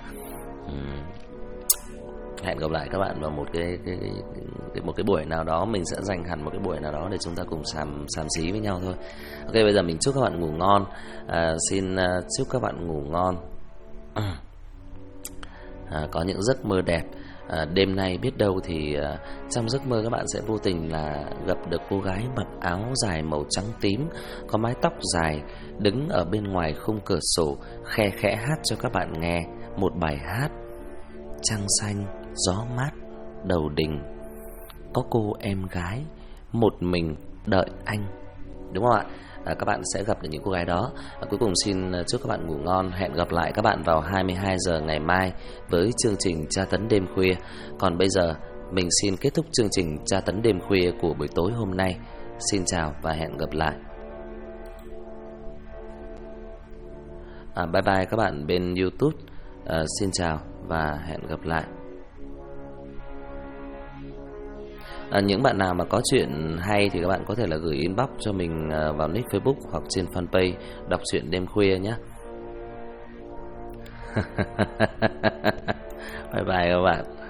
Hẹn gặp lại các bạn vào một cái buổi nào đó. Mình sẽ dành hẳn một cái buổi nào đó để chúng ta cùng xàm xí với nhau thôi. Ok, bây giờ mình chúc các bạn ngủ ngon. Xin chúc các bạn ngủ ngon. Có những giấc mơ đẹp. Đêm nay biết đâu thì trong giấc mơ các bạn sẽ vô tình là gặp được cô gái mặc áo dài màu trắng tím, có mái tóc dài, đứng ở bên ngoài khung cửa sổ, khe khẽ hát cho các bạn nghe một bài hát. Trăng xanh, gió mát, đầu đình, có cô em gái một mình đợi anh. Đúng không ạ? Các bạn sẽ gặp được những cô gái đó. Cuối cùng xin chúc các bạn ngủ ngon. Hẹn gặp lại các bạn vào 22 giờ ngày mai với chương trình Tra tấn đêm khuya. Còn bây giờ mình xin kết thúc chương trình Tra tấn đêm khuya của buổi tối hôm nay. Xin chào và hẹn gặp lại. Bye bye các bạn bên YouTube. Xin chào và hẹn gặp lại. Những bạn nào mà có chuyện hay thì các bạn có thể là gửi inbox cho mình vào nick Facebook hoặc trên fanpage đọc truyện đêm khuya nhé. Bye bye các bạn.